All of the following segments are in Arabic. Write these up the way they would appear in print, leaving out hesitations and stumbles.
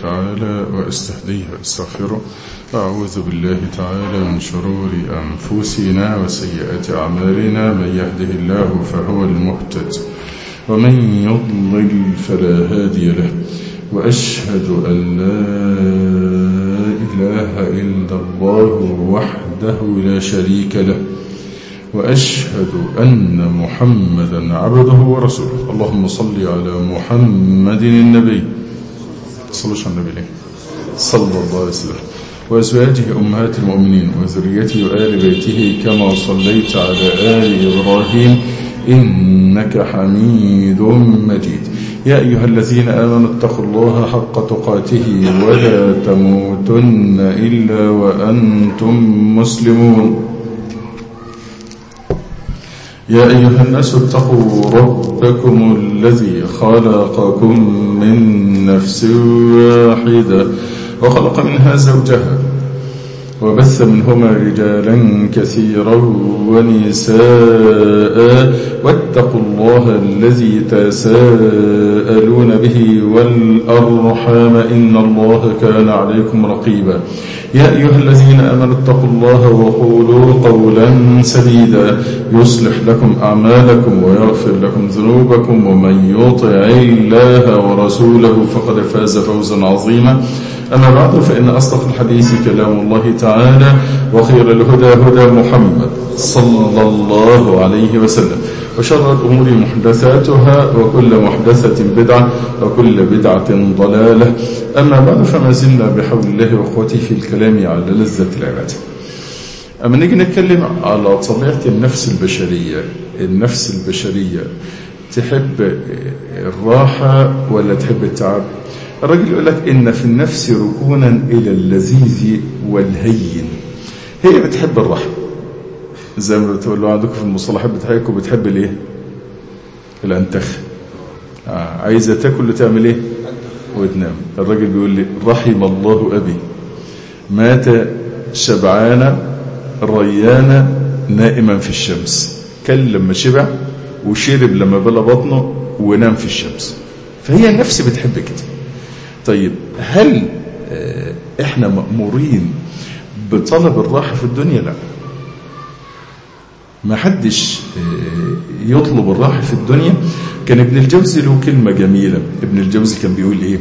تعالى وأستهديه وأستغفره وأعوذ بالله تعالى من شرور أنفسنا وسيئات أعمالنا. من يهده الله فهو المهتد ومن يضلل فلا هادي له. وأشهد أن لا إله إلا الله وحده لا شريك له. وأشهد أن محمدا عبده ورسوله. اللهم صل على محمد النبي صلى الله عليه وسلم وأزواجه أمهات المؤمنين وذريته وآل بيته كما صليت على آل إبراهيم إنك حميد مجيد. يا أيها الذين آمنوا اتقوا الله حق تقاته ولا تموتن إلا وأنتم مسلمون. يا أيها الناس اتقوا ربكم الذي خلقكم من نفس واحدة وخلق منها زوجها وبث منهما رجالا كثيرا ونساء واتقوا الله الذي تساءلون به والأرحام إن الله كان عليكم رقيبا. يا أيها الذين آمنوا اتقوا الله وقولوا قولا سديدا يصلح لكم أعمالكم ويغفر لكم ذنوبكم ومن يطع الله ورسوله فقد فاز فوزا عظيما. أما بعد فإن أصدق الحديث كلام الله تعالى وخير الهدى هدى محمد صلى الله عليه وسلم وشر الأمور محدثاتها وكل محدثة بدعة وكل بدعة ضلالة. أما بعد فما زلنا بحول الله وقوته في الكلام على لذة العبادة. أما نيجي نتكلم على طبيعة النفس البشرية. النفس البشرية تحب الراحة ولا تحب التعب؟ الرجل يقول لك إن في النفس ركونا إلى اللذيذ والهين. هي بتحب الراحة زي ما بتقولوا عندكم في المصطلحات بتاعتكم. بتحب الايه؟ الانتخ. عايزه تاكل وتعمل ايه؟ وتنام. الراجل بيقول لي رحم الله ابي مات شبعان ريان نائما في الشمس. كل لما شبع وشرب لما بلى بطنه ونام في الشمس. فهي النفس بتحب كده. طيب هل احنا مأمورين بطلب الراحة في الدنيا؟ لا، ما حدش يطلب الراحة في الدنيا. كان ابن الجوزي له كلمة جميلة. ابن الجوزي كان بيقول ايه؟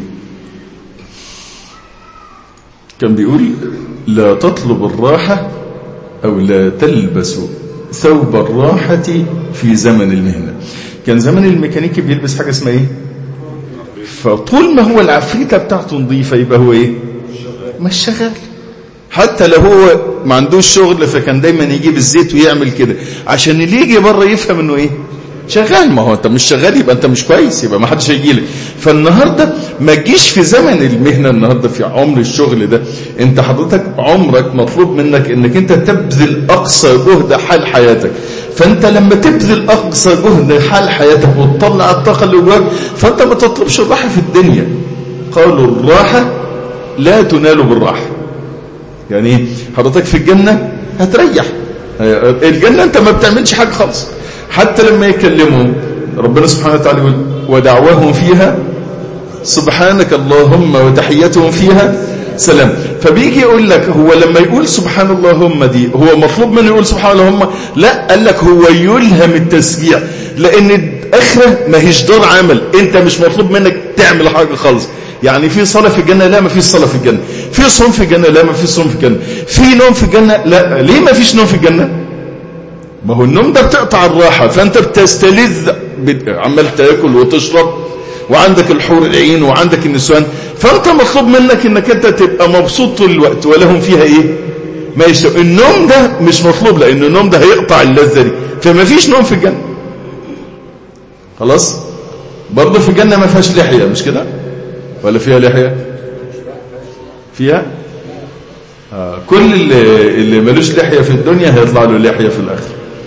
كان بيقول لا تطلب الراحة او لا تلبس ثوب الراحة في زمن المهنة. كان زمن الميكانيكي بيلبس حاجة اسمها ايه؟ فطول ما هو العفريتة بتاعته نظيفة يبقى هو ايه؟ مش شغال. حتى لو هو ما عندوش شغل فكان دايما يجيب الزيت ويعمل كده عشان اللي يجي بره يفهم انه ايه؟ شغال. ما هو انت مش شغال يبقى انت مش كويس، يبقى ما حدش هيجي لك. فالنهارده ما تجيش في زمن المهنه. النهارده في عمر الشغل ده انت حضرتك عمرك مطلوب منك انك انت تبذل اقصى جهد حال حياتك. فانت لما تبذل اقصى جهد حال حياتك وتطلع الطاقه اللي جواك فانت ما تطلبش الراحه في الدنيا. قالوا الراحه لا تنال بالراحه. يعني حضرتك في الجنة هتريح. الجنة انت ما بتعملش حاجة خالص. حتى لما يكلموا ربنا سبحانه وتعالى يقول ودعواهم فيها سبحانك اللهم وتحياتهم فيها سلام. فبيجي يقول لك هو لما يقول سبحان اللهم دي هو مطلوب منه يقول سبحان اللهم؟ لا، قال لك هو يلهم التسبيح لان الاخره ما هيش دار عمل. انت مش مطلوب منك تعمل حاجة خالص. يعني في صلاة في الجنة؟ لا، ما فيش صلاة في الجنة. في صوم في الجنة؟ لا، ما فيش صوم في الجنة. في نوم في الجنة؟ لا. ليه ما فيش نوم في الجنة؟ ما هو النوم ده بتقطع الراحة. فأنت بتستلذ عمال تاكل وتشرب وعندك الحور العين وعندك النسوان. فأنت مطلوب منك انك انت تبقى مبسوط طول الوقت ولهم فيها ايه؟ ما يسوء. النوم ده مش مطلوب لأن النوم ده هيقطع اللذة دي. فما فيش نوم في الجنة. خلاص. برضه في الجنة ما فيهاش لحية، مش كده؟ ولا فيها لحية؟ فيها كل اللي ملوش لحية في الدنيا هيطلع له لحية في الآخر.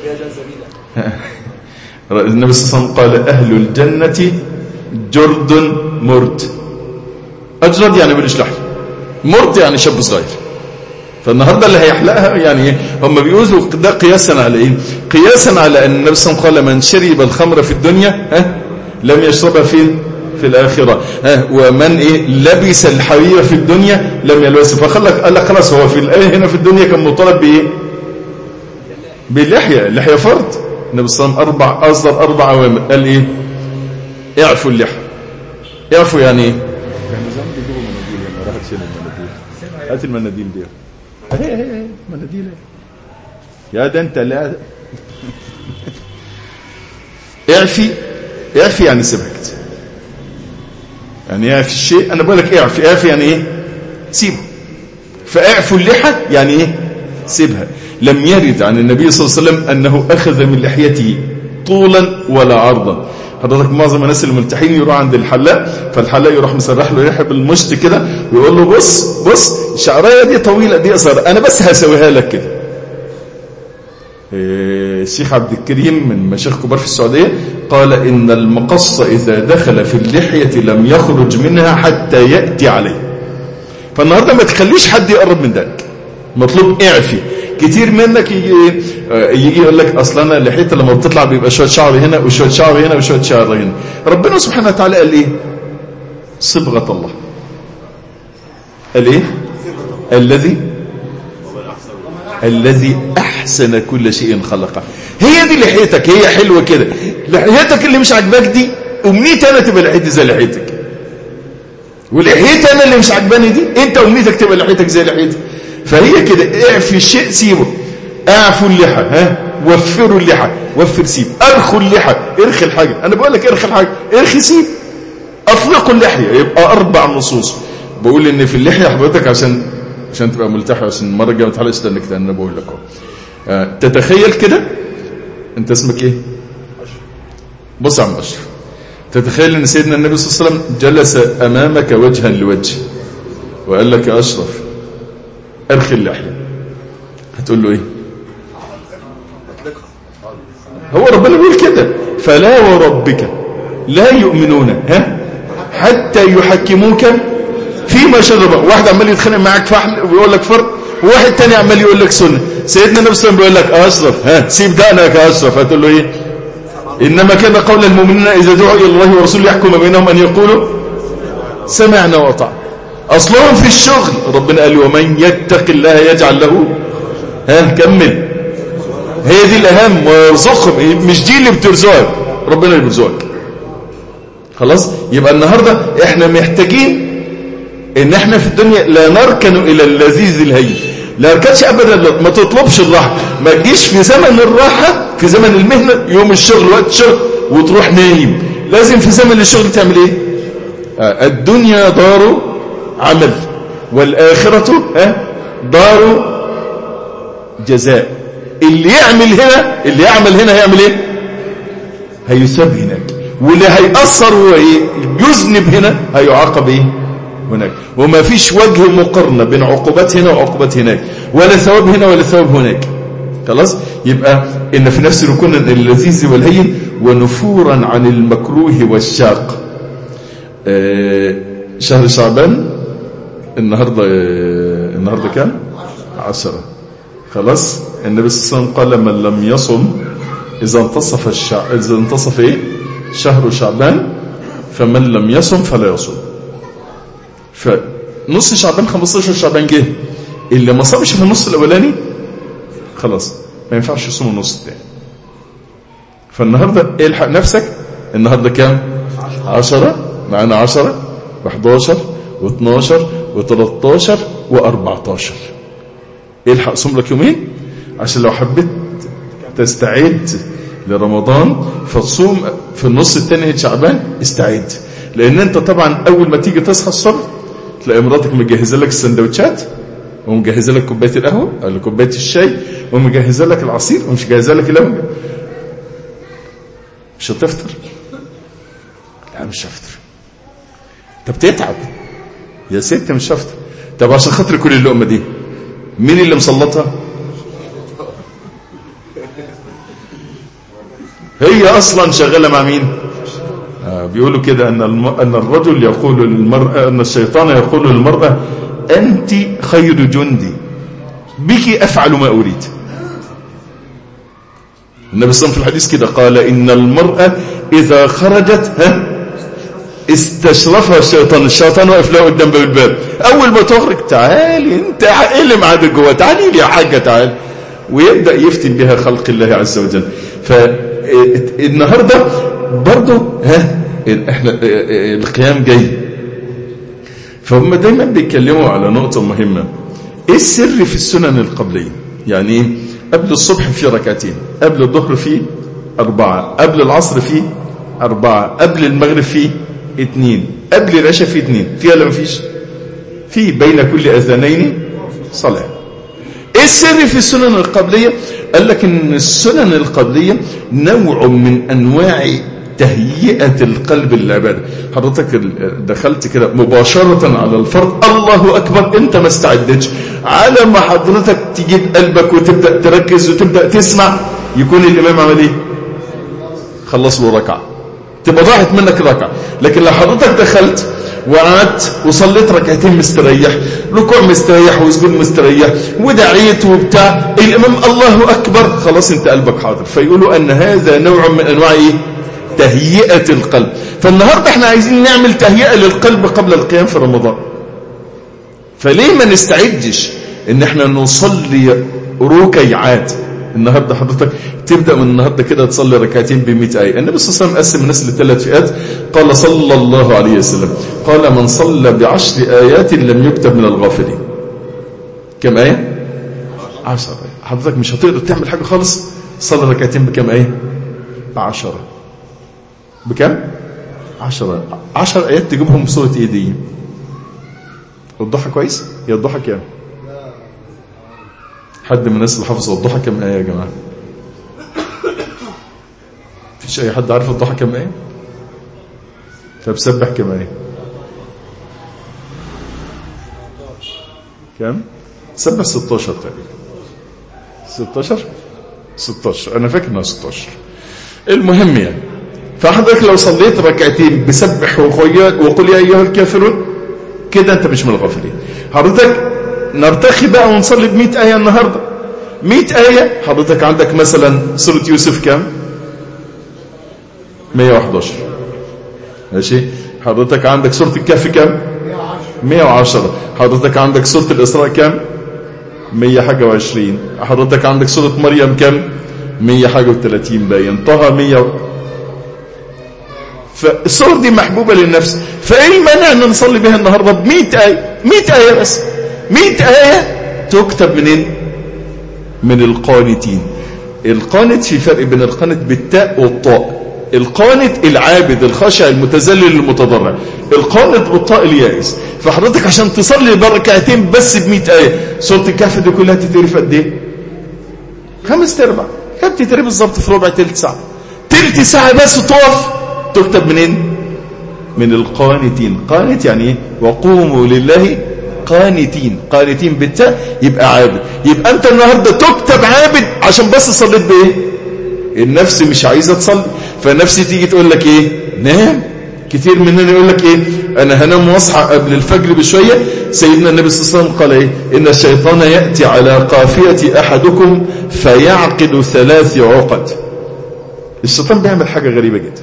النبي صلى الله عليه وسلم قال أهل الجنة جرد مرد. أجرد يعني ملوش لحية، مرد يعني شاب صغير. فالنهاردة اللي هيحلقها يعني هم بيقولوا ده قياسا على ايه؟ قياسا على أن النبي صلى الله عليه وسلم قال من شرب الخمر في الدنيا لم يشربها فين؟ في الآخرة. ومن لبس الحرير في الدنيا لم يلبسه. قال لك خلاص، هو في الآية هنا في الدنيا كان مطالب بإيه؟ باللحية. اللحية فرض. النبي صلى الله عليه وسلم أصدر 4 أوامر. قال إيه؟ اعفوا اللحية. اعفوا يعني إيه؟ كان نظام بيجيبوا مناديل يعني، راحت شيل المناديل. هات المناديل دي. هي مناديل يا ده أنت. لا اعفي يعني سبكت، يعني اعفي الشيء. أنا بقول لك اعفي يعني إيه؟ سيبه. فاعفوا اللحى يعني إيه؟ سيبها. لم يرد عن النبي صلى الله عليه وسلم أنه أخذ من لحيته طولا ولا عرضا. حضرتك معظم الناس الملتحين يروح عند الحلاق، فالحلاق يروح مسرح له ريحه بالمشط كده ويقول له بص الشعريه دي طويله دي قصيره، انا بس هسويها لك كده. الشيخ عبد الكريم من مشايخ كبار في السعوديه قال ان المقص اذا دخل في اللحيه لم يخرج منها حتى ياتي عليه. فالنهارده ما تخليش حد يقرب من ذلك، مطلوب اعفي. كتير منك يجي يقول لك اصلا انا لحيتي لما بتطلع بيبقى شويه شعر هنا وشويه شعر هنا وشويه شعر هنا. ربنا سبحانه وتعالى قال ايه؟ صبغه الله. قال ايه؟ الذي احسن كل شيء خلقه. هي دي لحيتك، هي حلوه كده. لحيتك اللي مش عاجباك دي امنيتي انا تبقى لحيتي زي لحيتك، ولحيتي انا اللي مش عاجباني دي انت امنيتك تبقى لحيتك زي لحيتي. فهي كده، اعفي الشيء سيبه. اعفوا اللحى، وفروا اللحى، وفر سيب. ارخوا اللحى، ارخي الحاجه. انا بقول لك ارخي الحاجه، ارخي سيب. اطلقوا اللحيه. يبقى 4 نصوص. بقول ان في اللحيه حضرتك عشان تبقى ملتحي، عشان المره الجايه ما تحلقش تنك. انا بقول لك اهو. تتخيل كده، انت اسمك ايه؟ بص يا عم اشرف، تتخيل ان سيدنا النبي صلى الله عليه وسلم جلس امامك وجها لوجه وقال لك يا اشرف ارخي اللحيه، هتقول له ايه؟ هو ربنا بيقول كده، فلا وربك لا يؤمنون حتى يحكموك فيما شجر. واحد عمال يتخانق معاك فحل ويقول لك فرض، وواحد تاني عمال يقول لك سنه. سيدنا النبي صلى الله عليه وسلم بيقول لك اشرف سيب دقنك يا اشرف، هتقول له ايه؟ انما كان قول المؤمنين اذا دعوا الى الله ورسوله يحكم بينهم ان يقولوا سمعنا واطعنا. اصلهم في الشغل ربنا قال ومن يتق الله يجعل له كمل. هي دي الاهم، ويرزقهم. مش دي اللي بترزقك، ربنا اللي بيرزقك. خلاص. يبقى النهارده احنا محتاجين ان احنا في الدنيا لا نركن الى اللذيذ الهين. لا نركنش ابدا. ما تطلبش الراحه، ما تجيش في زمن الراحه، في زمن المهنه، يوم الشغل وقت الشغل وتروح نايم. لازم في زمن الشغل تعمل ايه؟ الدنيا دار عمل والآخرة دار جزاء. اللي يعمل هنا هيعمل ايه؟ هيثاب هناك. واللي هيأثر ويذنب هنا هيعاقب ايه؟ هناك. وما فيش وجه مقارنة بين عقوبات هنا وعقوبات هناك، ولا ثواب هنا ولا ثواب هناك. خلاص. يبقى ان في نفس ركن اللذيذ والهين ونفورا عن المكروه والشاق. شهر شعبان النهارده كام؟ 10. خلاص. النبي صلى الله عليه وسلم قال من لم يصم اذا انتصف ايه؟ شهر شعبان فمن لم يصم فلا يصم. فنص شعبان 15 شعبان جه، اللي ما صامش في النص الاولاني خلاص ما ينفعش يصوم النص الثاني. فالنهارده الحق نفسك. النهارده كام؟ 10. معانا 10 و11 و12 و13 و14. الحق صوم لك يومين عشان لو حبيت تستعد لرمضان فتصوم في النص الثاني شعبان. استعد، لان انت طبعا اول ما تيجي تصحى الصبح تلاقي مراتك مجهزه لك السندوتشات ومجهزه لك كوبايه القهوه او كوبايه الشاي ومجهزه لك العصير ومش جاهزه لك اللبن. مش هتفطر؟ لا مش هفطر. طب تتعب يا ست، مش هفطر. طب عشان خاطر كل اللقمه دي مين اللي مسلطها؟ هي اصلا شغاله مع مين؟ بيقولوا كده ان الرجل يقول للمراه، ان الشيطان يقول للمراه انت خير جندي بك افعل ما اريد. النبي صلى الله عليه وسلم في الحديث كده قال ان المراه اذا خرجت استشرفها الشيطان واقف له قدام باب الباب. اول ما تخرج تعالي انت ايه اللي معاك جوه، تعالي لي يا حاجه تعالي، ويبدا يفتن بها خلق الله عز وجل. فالنهارده برضو احنا القيام جاي، فهم دايما بيتكلموا على نقطه مهمه. ايه السر في السنن القبليه؟ يعني ايه؟ قبل الصبح في ركعتين، قبل الظهر في 4، قبل العصر في 4، قبل المغرب في 2، قبل العشاء في 2، في ولا مفيش؟ في بين كل اذانين صلاه. ايه السر في السنن القبليه؟ قال لك ان السنن القبليه نوع من انواع تهيئه القلب للعباده. حضرتك دخلت كده مباشره على الفرض، الله اكبر، انت ما استعدتش، على ما حضرتك تجيب قلبك وتبدا تركز وتبدا تسمع، يكون الامام عمل ايه؟ خلص له ركعه، تبقى ضاعت منك ركعه. لكن لو حضرتك دخلت وقعدت وصليت ركعتين مستريح، ركوع مستريح وسجود مستريح ودعيت وبتاع، الامام الله اكبر، خلاص انت قلبك حاضر. فيقولوا ان هذا نوع من انواع ايه؟ تهيئه القلب. فالنهارده احنا عايزين نعمل تهيئه للقلب قبل القيام في رمضان. فليه ما نستعدش ان احنا نصلي ركيعات؟ النهارده حضرتك تبدا من النهارده كده تصلي ركعتين ب100 ايه. النبي صلى الله عليه وسلم قسم الناس ل3 فئات، قال صلى الله عليه وسلم، قال من صلى ب10 ايات لم يكتب من الغافلين. كم ايه؟ 10 ايه. حضرتك مش هتقدر تعمل حاجه خالص، صلي ركعتين بكم ايه؟ ب10. بكم؟ 10 ايات تجيبهم بصوره ايه دي؟ الضحى كويس؟ هي الضحى كام؟ حد من الناس اللي حافظ الضحى كم ايه يا جماعه؟ مفيش اي حد عارف الضحى كم ايه؟ طب سبح كم ايه؟ كم؟ سبح 16 تقريبا. 16 انا فاكر انها 16. المهم يعني، فحضرتك لو صليت ركعتين بسبح وقل يا ايها الكافرون كده انت مش من الغافلين. حضرتك نرتخي بقى ونصلي ب100 آية النهاردة. 100 آية، حضرتك عندك مثلا سورة يوسف كام؟ 111. ماشي. حضرتك عندك سورة الكهف كام؟ 110. حضرتك عندك سورة الإسراء كام؟ 121. حضرتك عندك سورة مريم كام؟ 130 باين. طه 100. فالسور دي محبوبة للنفس، فايه المانع ان نصلي بها النهاردة ب100 آية؟ 100 آية بس. 100 آية تكتب منين؟ من القانتين. القانت في فرق بين القانت بالتاء والطاء. القانت العابد الخاشع المتذلل المتضرع، القانت بالطاء اليائس. فحضرتك عشان تصلي بركعتين بس ب100 آية، سورة الكهف دي كلها تتقري في قد ايه؟ 5/4. كم تتقري بالظبط؟ في ربع تلت ساعة. تلت ساعة بس تقف، تكتب منين؟ من القانتين. قانت يعني ايه؟ وقوموا لله قانتين. قانتين بالتاء يبقى عابد. يبقى انت النهارده تكتب عابد عشان بس صليت بايه؟ النفس مش عايزه تصلي، فالنفس تيجي تقول لك ايه؟ نام. كتير مننا يقول لك ايه؟ انا هنام واصحى قبل الفجر بشويه. سيدنا النبي صلى الله عليه وسلم قال ايه؟ ان الشيطان ياتي على قافيه احدكم فيعقد 3 عقد. الشيطان بيعمل حاجه غريبه جدا.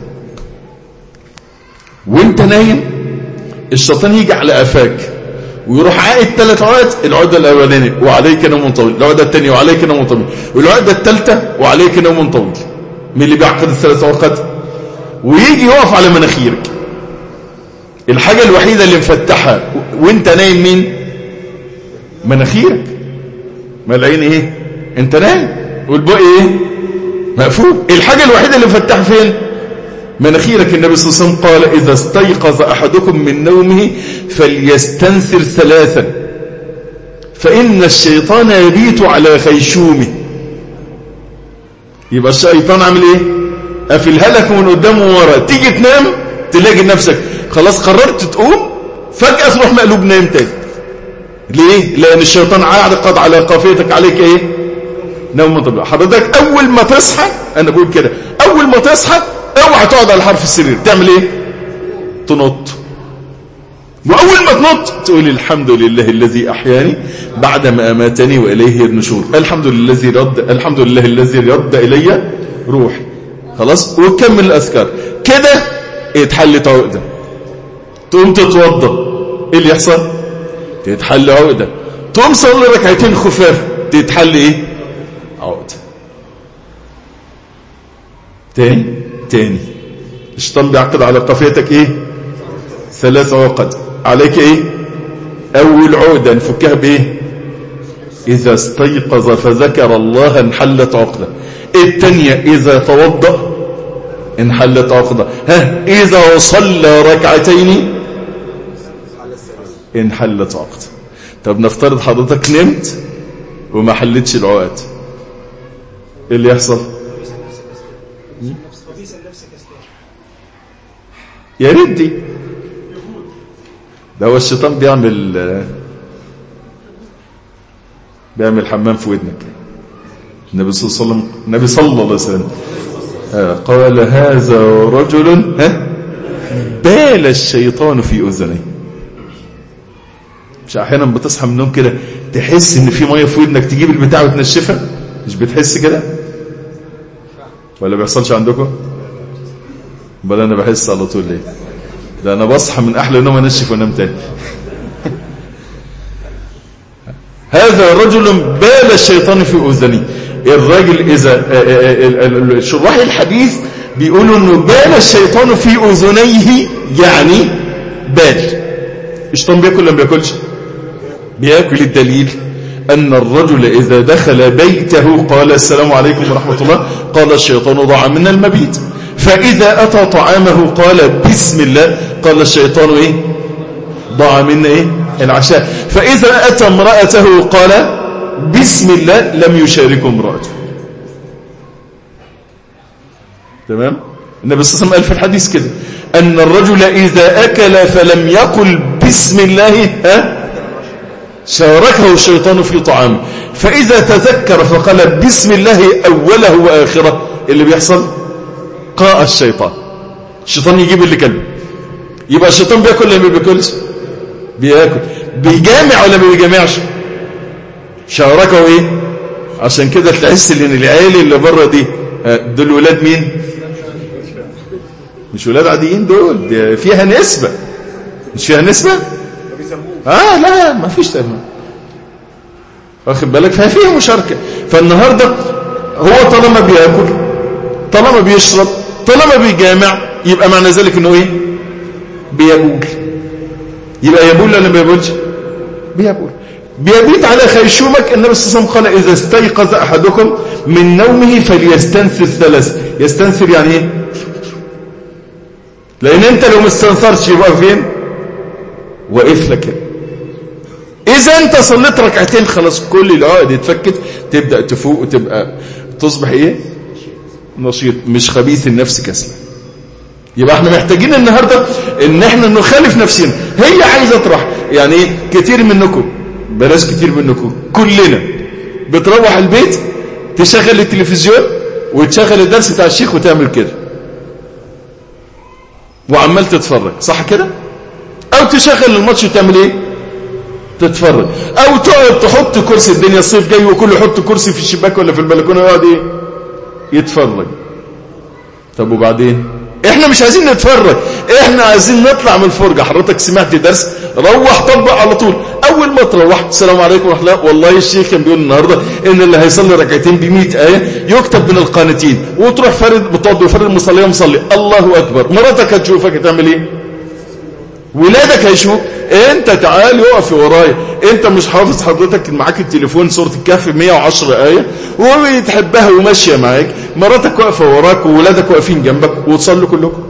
وانت نايم الشيطان يجي على قفاك ويروح عائد 3 عقد. العقده الاولانيه وعليك نوم طويل، العقده الثانيه وعليك نوم طويل، والعقده الثالثه وعليك نوم طويل. مين اللي بيعقد ال3 عقد؟ ويجي يقف على مناخيرك. الحاجه الوحيده اللي مفتحها وانت نايم مين؟ مناخيرك. ما العين ايه؟ انت نايم، والبق ايه؟ مقفول. الحاجه الوحيده اللي مفتحها فين؟ مناخيرك. النبي صلى الله عليه وسلم قال إذا استيقظ أحدكم من نومه فليستنثر 3 فإن الشيطان يبيت على خيشومه. يبقى الشيطان عامل ايه؟ قافلها لك من قدام وورا. تيجي تنام تلاقي نفسك خلاص قررت تقوم، فجأة تروح مقلوب نايم تاني. ليه؟ لأن الشيطان عقد على قافيتك عليك ايه؟ نوم طبيعي. حضرتك أول ما تصحى، أنا بقول كده، أول ما تصحى اوعى تقعد على حرف السرير. تعمل ايه؟ تنط. واول ما تنط تقول الحمد لله الذي احياني بعد ما اماتني واليه النشور. الحمد لله الذي رد الي روحي. خلاص. وتكمل الاذكار كده اتحلت عقده. تقوم تتوضى، ايه اللي يحصل؟ تتحل عقدة. تقوم صلي ركعتين خفاف، تتحل ايه؟ عقدة. تاني الشيطان بيعقد على قافيتك ايه؟ 3 عقد. عليك ايه؟ اول عقدة نفكها بايه؟ اذا استيقظ فذكر الله انحلت عقدة. الثانية اذا توضأ انحلت عقدة. اذا صلى ركعتين انحلت عقدة. طب نفترض حضرتك نمت وما حلتش العقد، ايه اللي يحصل؟ يا ريت دي. ده هو الشيطان بيعمل حمام في ودنك. النبي صلى الله عليه وسلم قال هذا رجل بال الشيطان في أذنيه. مش احيانا بتصحى من النوم كده تحس ان في ميه في ودنك، تجيب البتاع وتنشفها؟ مش بتحس كده ولا بيحصلش عندكم؟ بل انا بحس على طول. ليه؟ ده انا بصحى من احلى نوم انشف وانام تاني. هذا رجل بال الشيطان في اذنه. الراجل اذا شراح الحديث بيقولوا انه بال الشيطان في اذنيه، يعني بال. الشيطان بياكل ولا ما بياكلش؟ بياكل. الدليل أن الرجل إذا دخل بيته قال السلام عليكم ورحمة الله، قال الشيطان ضاع منا المبيت. فإذا أتى طعامه قال بسم الله، قال الشيطان إيه؟ ضاع منا إيه؟ العشاء. فإذا أتى امرأته قال بسم الله، لم يشاركه امرأته. تمام؟ النبي صلى الله عليه وسلم قال في الحديث كده أن الرجل إذا أكل فلم يقل بسم الله شاركه الشيطان في طعامه. فإذا تذكر فقال بسم الله أوله وآخره، اللي بيحصل قاء الشيطان يجيب اللي كلبه. يبقى الشيطان بيأكل ولا ما بيأكلش؟ بيأكل. بيجامع ولا ما بيجامعش؟ شاركه ايه؟ عشان كده تحس ان العيال اللي بره دول ولاد مين؟ مش ولاد عاديين، دول فيها نسبة. مش فيها نسبة؟ لا ما فيش تأمين، واخد بالك؟ فيها مشاركة. فالنهاردة هو طالما بيأكل، طالما بيشرب، طالما بيجامع، يبقى معنى ذلك انه ايه؟ بيبول. يبقى يبول ولا ما بيبولش؟ بيبول. بيبيت على خيشومك. النبي صلى الله عليه وسلم قال إذا استيقظ أحدكم من نومه فليستنثر 3. يستنثر يعني ايه؟ لأن أنت لو مستنثرش يبقى فين؟ وقف لك. إذا أنت صليت ركعتين خلاص كل العقد اتفكت، تبدأ تفوق وتبقى تصبح إيه؟ نشيط، مش خبيث النفس كسلا. يبقى احنا محتاجين النهاردة ان احنا نخالف نفسنا. هي عايزة تروح يعني ايه؟ كتير منكم، بلاش كتير منكم، كلنا بتروح البيت تشغل التلفزيون وتشغل الدرس بتاع الشيخ وتعمل كده وعمال تتفرج، صح كده؟ او تشغل الماتش وتعمل ايه؟ تتفرج. او تقعد تحط كرسي، الدنيا الصيف جاي وكله يحط كرسي في الشباك ولا في البلكونه ويقعد ايه؟ يتفرج. طب وبعدين؟ احنا مش عايزين نتفرج، احنا عايزين نطلع من الفرجه. حضرتك سمعت درس، روح طبق على طول. اول ما تروح السلام عليكم ورحمه الله، والله الشيخ كان بيقول النهارده ان اللي هيصلي ركعتين ب100 ايه يكتب من القانتين. وتروح فرد بتقعد وفرد المصليه مصلي، الله اكبر. مراتك هتشوفك هتعمل ايه؟ ولادك هيشوف. انت تعال يقف ورايا، انت مش حافظ حضرتك معاك التليفون سوره الكهف 110 ايه وبتحبها وماشيه معاك، مراتك واقفه وراك وولادك واقفين جنبك وتصلوا كلكم.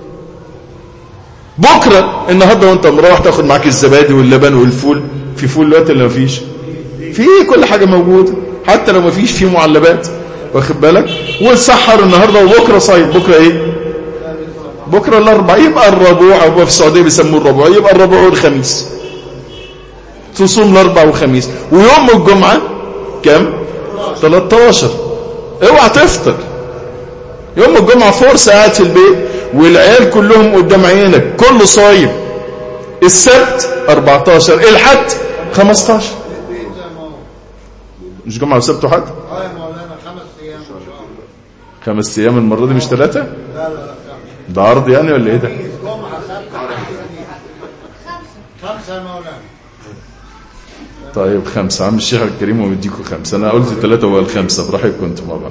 بكره النهارده وانت مروح تاخد معاك الزبادي واللبن والفول. في فول دلوقتي ولا مفيش؟ في كل حاجه موجوده، حتى لو مفيش في معلبات، واخد بالك؟ وتسحر النهارده وبكره صايم. بكره ايه؟ بكره الاربعاء. يبقى الربوع، او في السعوديه بيسموه الربوع، يبقى الربوع والخميس تصوم الاربعاء والخميس. ويوم الجمعه كم؟ 13. اوعى تفطر يوم الجمعه، فرصه قاعد في البيت والعيال كلهم قدام عينك، كله صايم. السبت 14، الحد 15. مش جمعه وسبت وحد؟ يا مولانا 5 ايام. 5 ايام المره دي مش 3؟ ده عرض يعني ولا ايه ده؟ 5 يا مولانا. طيب 5. عم الشيخ الكريم ومديكم 5. انا قلت 3 وهو 5. براحتكم انتم مع بعض.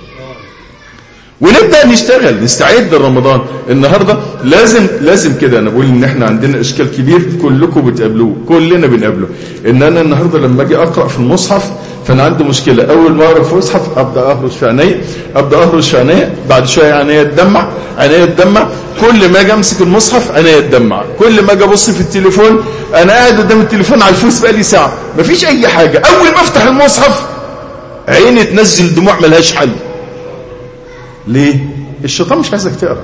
ونبدأ نشتغل نستعد لرمضان. النهاردة لازم كده. أنا بقول إن إحنا عندنا إشكال كبير كلكم بتقابلوه، كلنا بنقابله، إن أنا النهاردة لما أجي أقرأ في المصحف فأنا عندي مشكلة. أول ما أقرأ في المصحف أبدأ أهرش في عيني، بعد شوية عيني تدمع، كل ما أجي أمسك المصحف عيني تدمع، كل ما أجي أبص في التليفون، أنا قاعد قدام التليفون على الفوس بقالي ساعة مفيش أي حاجة، أول ما أفتح المصحف عيني تنزل دموع ملهاش حل. ليه؟ الشيطان مش عايزك تقرأ.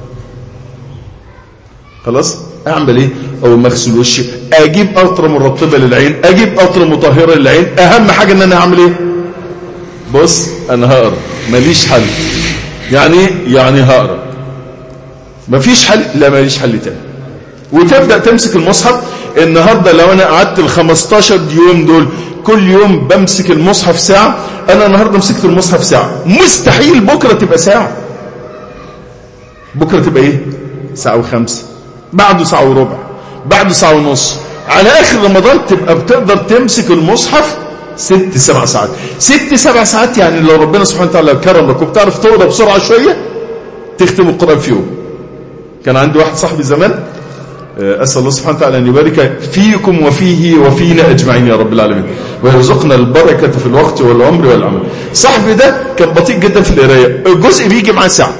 خلاص اعمل ايه؟ اول ما اغسل وشي اجيب قطره مرطبه للعين، اجيب قطره مطهره للعين. اهم حاجه ان انا هعمل ايه؟ بص انا هقرا ماليش حل. يعني هقرا مفيش حل. لا ماليش حل تاني. وتبدا تمسك المصحف. النهارده لو انا قعدت ال15 يوم دول كل يوم بمسك المصحف ساعه، انا النهارده مسكت المصحف ساعه، مستحيل بكره تبقى ساعه. بكره تبقى ايه؟ 1:05 ساعة، بعده 1:15 ساعة، بعده 1:30 ساعة. على اخر رمضان تبقى بتقدر تمسك المصحف 6-7 ساعات. 6-7 ساعات يعني لو ربنا سبحانه وتعالى كرمك وبتعرف تقرا بسرعه شويه تختم القران في يوم. كان عندي واحد صاحبي زمان، أسأل الله سبحانه وتعالى أن يبارك فيكم وفيه وفينا أجمعين يا رب العالمين، ويرزقنا البركة في الوقت والعمر والعمل. صاحبي ده كان بطيء جدا في القراية، الجزء بيجي معاه ساعة،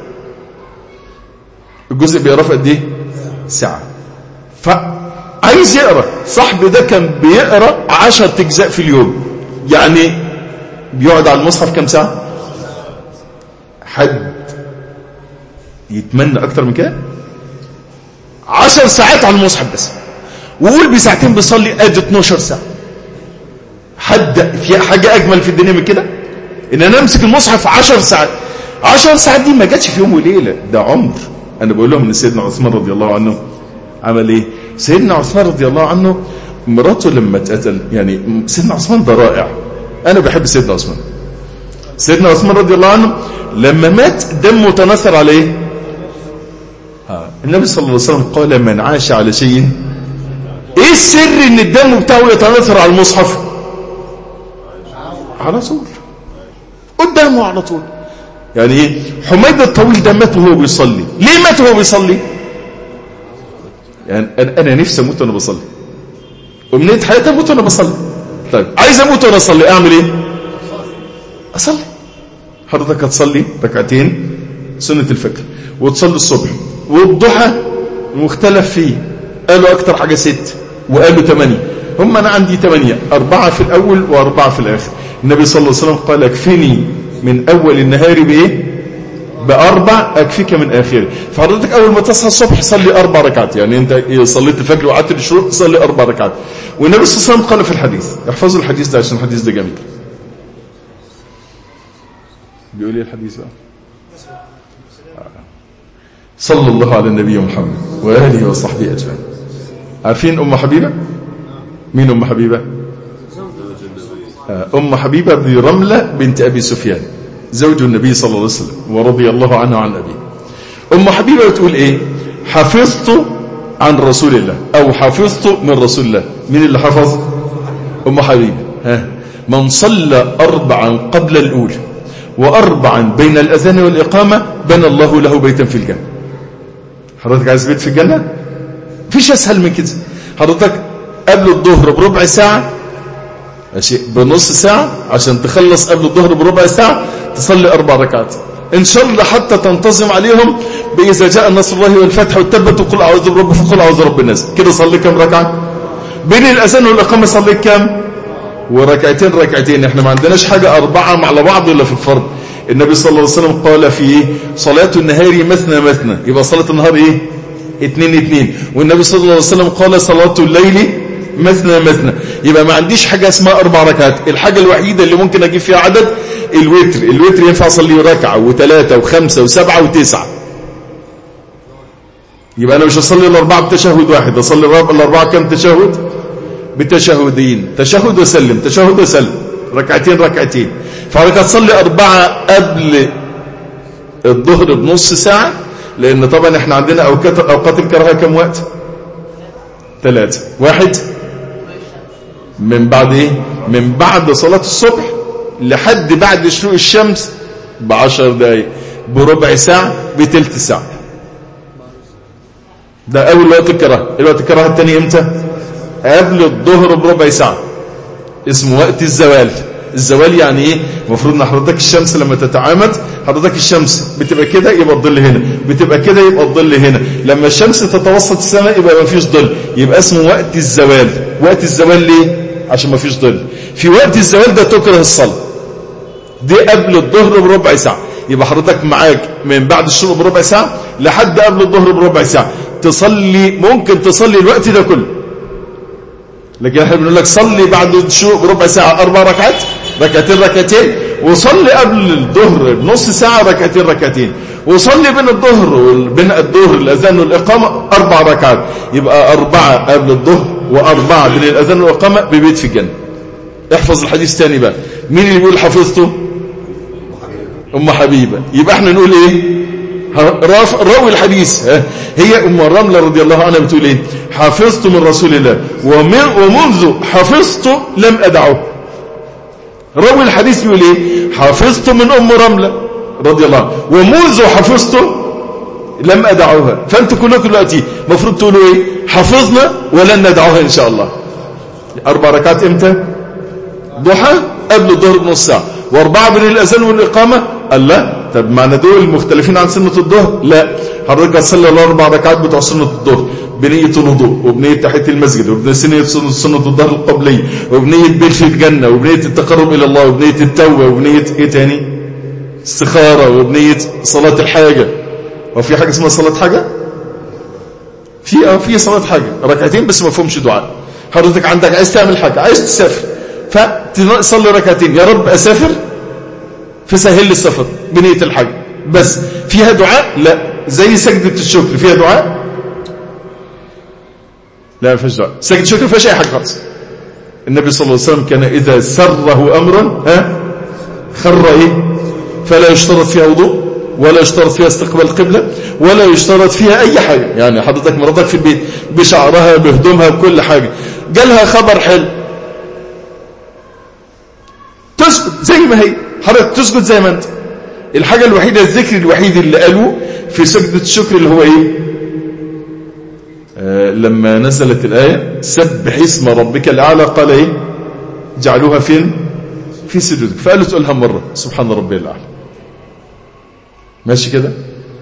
الجزء بيقرأ في قد ايه؟ ساعة. فعايز يقرأ. صاحبي ده كان بيقرأ 10 أجزاء في اليوم، يعني بيقعد على المصحف كم ساعة؟ حد يتمنى أكتر من كده؟ 10 ساعات على المصحف بس، وقول بساعتين بيصلي ادي 12 ساعة. حد في حاجة اجمل في الدنيا من كده؟ ان انا امسك المصحف 10 ساعات. 10 ساعات دي ما جاتش في يوم وليلة، ده عمر. انا بقول لهم ان سيدنا عثمان رضي الله عنه عمل ايه؟ سيدنا عثمان رضي الله عنه مراته لما اتقتل، يعني سيدنا عثمان ده رائع، انا بحب سيدنا عثمان. سيدنا عثمان رضي الله عنه لما مات دمه تنثر عليه. النبي صلى الله عليه وسلم قال من عاش على شيء. ايه السر ان الدم بتاعه يتنثر على المصحف؟ على طول قدامه على طول. يعني ايه؟ حميد الطويل ده مات وهو بيصلي. ليه مات وهو بيصلي؟ يعني انا نفسي اموت وانا بصلي، ومنيت حياتي اموت وانا بصلي. طيب عايز اموت وانا اصلي اعمل ايه؟ اصلي. حضرتك هتصلي ركعتين سنة الفجر، وتصلي الصبح، والضحى مختلف فيه، قالوا اكتر حاجة 6 وقالوا 8. هم انا عندي 8، 4 في الاول و4 في الاخر. النبي صلى الله عليه وسلم قال اكفني من اول النهار بايه؟ ب4 اكفيك من اخره. فحضرتك اول ما تصحى الصبح صلي 4 ركعات، يعني انت صليت الفجر وقعدت الشروق صلي 4 ركعات. والنبي صلى الله عليه وسلم قال في الحديث، احفظوا الحديث ده عشان الحديث ده جميل. بيقول ايه الحديث بقى؟ صلى الله على النبي محمد وآله وصحبه أجمعين. عارفين أم حبيبة؟ مين أم حبيبة؟ أم حبيبة بن رملة بنت أبي سفيان، زوج النبي صلى الله عليه وسلم ورضي الله عنه وعن أبيه. أم حبيبة بتقول إيه؟ حفظت عن رسول الله، أو حفظت من رسول الله. مين اللي حفظ؟ أم حبيبة. من صلى 4 قبل الأولى و4 بين الأذان والإقامة بنى الله له بيتا في الجنة. حضرتك عايز بيت في الجنة؟ مفيش أسهل من كده. حضرتك قبل الظهر بربع ساعة، بنص ساعة، عشان تخلص قبل الظهر بربع ساعة تصلي 4 ركعات إن شاء الله، حتى تنتظم عليهم بإذا جاء النصر الله والفتح وتبت وقل أعوذ برب فقل أعوذ برب الناس. كده صلي كم ركعة؟ بين الأذان والإقامة صلي كم؟ وركعتين ركعتين. احنا ما عندناش حاجة 4 على بعض إلا في الفرض. النبي صلى الله عليه وسلم قال في صلاة النهار مثنى مثنى، يبقى صلاة النهار ايه؟ 2. والنبي صلى الله عليه وسلم قال صلاة الليل مثنى مثنى، يبقى ما عنديش حاجة اسمها 4 ركعات. الحاجة الوحيدة اللي ممكن اجيب فيها عدد الوتر. الوتر ينفع اصلي 1 و3 و5 و7 و9. يبقى انا مش هصلي ال4 بتشهد واحد، اصلي ال4 كم تشهد؟ بتشهدين، تشهد وسلم، تشهد وسلم، ركعتين. فحضرتك هتصلي 4 قبل الظهر بنص ساعة، لأن طبعا احنا عندنا أوقات الكراهة كم وقت؟ 3. 1 من بعد ايه؟ من بعد صلاة الصبح لحد بعد شروق الشمس ب10 دقايق، بربع ساعة، بتلت ساعة. ده اول وقت الكراهه. الوقت الكراهه الثاني امتى؟ قبل الظهر بربع ساعة، اسمه وقت الزوال. الزوال يعني ايه؟ المفروض ان حضرتك الشمس لما تتعامد، حضرتك الشمس بتبقى كده يبقى الظل هنا، بتبقى كده يبقى الظل هنا. لما الشمس تتوسط السماء يبقى ما فيش ظل، يبقى اسمه وقت الزوال. وقت الزوال ليه؟ عشان ما فيش ظل. في وقت الزوال ده تكره الصلاة، دي قبل الظهر بربع ساعة. يبقى حضرتك معاك من بعد الشروق بربع ساعة لحد قبل الظهر بربع ساعة تصلي، ممكن تصلي الوقت ده كله. لكن احنا بنقول لك صلي بعد الشروق بربع ساعة 4 ركعات، ركعتين، وصلي قبل الظهر بنص ساعة ركعتين، وصلي بين الظهر الأذان والإقامة 4 ركعات. يبقى 4 قبل الظهر و4 بين الأذان والإقامة ببيت في الجنة. احفظ الحديث تاني بقى. مين اللي بيقول حفظته؟ أم حبيبة. يبقى احنا نقول ايه؟ راوي الحديث هي أم رملة رضي الله عنها بتقول ايه؟ حفظت من رسول الله ومنذ حفظت لم أدعه. راوي الحديث بيقول ايه؟ حفظت من أم رملة رضي الله عنها ومنذ حفظت لم أدعوها. فأنتوا كلكم دلوقتي مفروض تقولوا ايه؟ حفظنا ولن ندعوها إن شاء الله. 4 ركعات امتى؟ ضحى قبل الظهر بنص ساعة، و4 بين الأذان والإقامة. قال لا، طب معنى دول مختلفين عن سنة الظهر؟ لا، حضرتك هتصلي ال4 ركعات بتوع سنة الظهر بنية الوضوء، وبنية تحية المسجد، وبنية سنة الظهر القبلية، وبنية بيت في الجنة، وبنية التقرب إلى الله، وبنية التوبة، وبنية ايه تاني؟ استخارة، وبنية صلاة الحاجة. وفي حاجة اسمها صلاة حاجة؟ في صلاة حاجة ركعتين بس ما فهمش دعاء. حضرتك عندك عايز تعمل حاجة، عايز تسافر، فتصلي ركعتين، يا رب أسافر فسهل لي السفر بنية الحج. بس فيها دعاء؟ لا. زي سجدة الشكر فيها دعاء؟ لا، ما فيهاش دعاء. سجدة الشكر ما فيهاش اي حاجه خالص. النبي صلى الله عليه وسلم كان اذا سره امرا خر ايه؟ فلا يشترط فيها وضوء، ولا يشترط فيها استقبال القبلة، ولا يشترط فيها اي حاجه. يعني حضرتك مراتك في البيت بشعرها بهدومها بكل حاجه، جالها خبر حلو، تسكت زي ما هي، حضرتك تسكت زي ما انت. الحاجة الوحيدة، الذكر الوحيد اللي قالوه في سجدة الشكر اللي هو ايه؟ لما نزلت الآية سبح اسم ربك الأعلى، قال ايه؟ جعلوها فين؟ في سجودك. فقالوا تقولها مرة سبحان ربي الأعلى. ماشي كده؟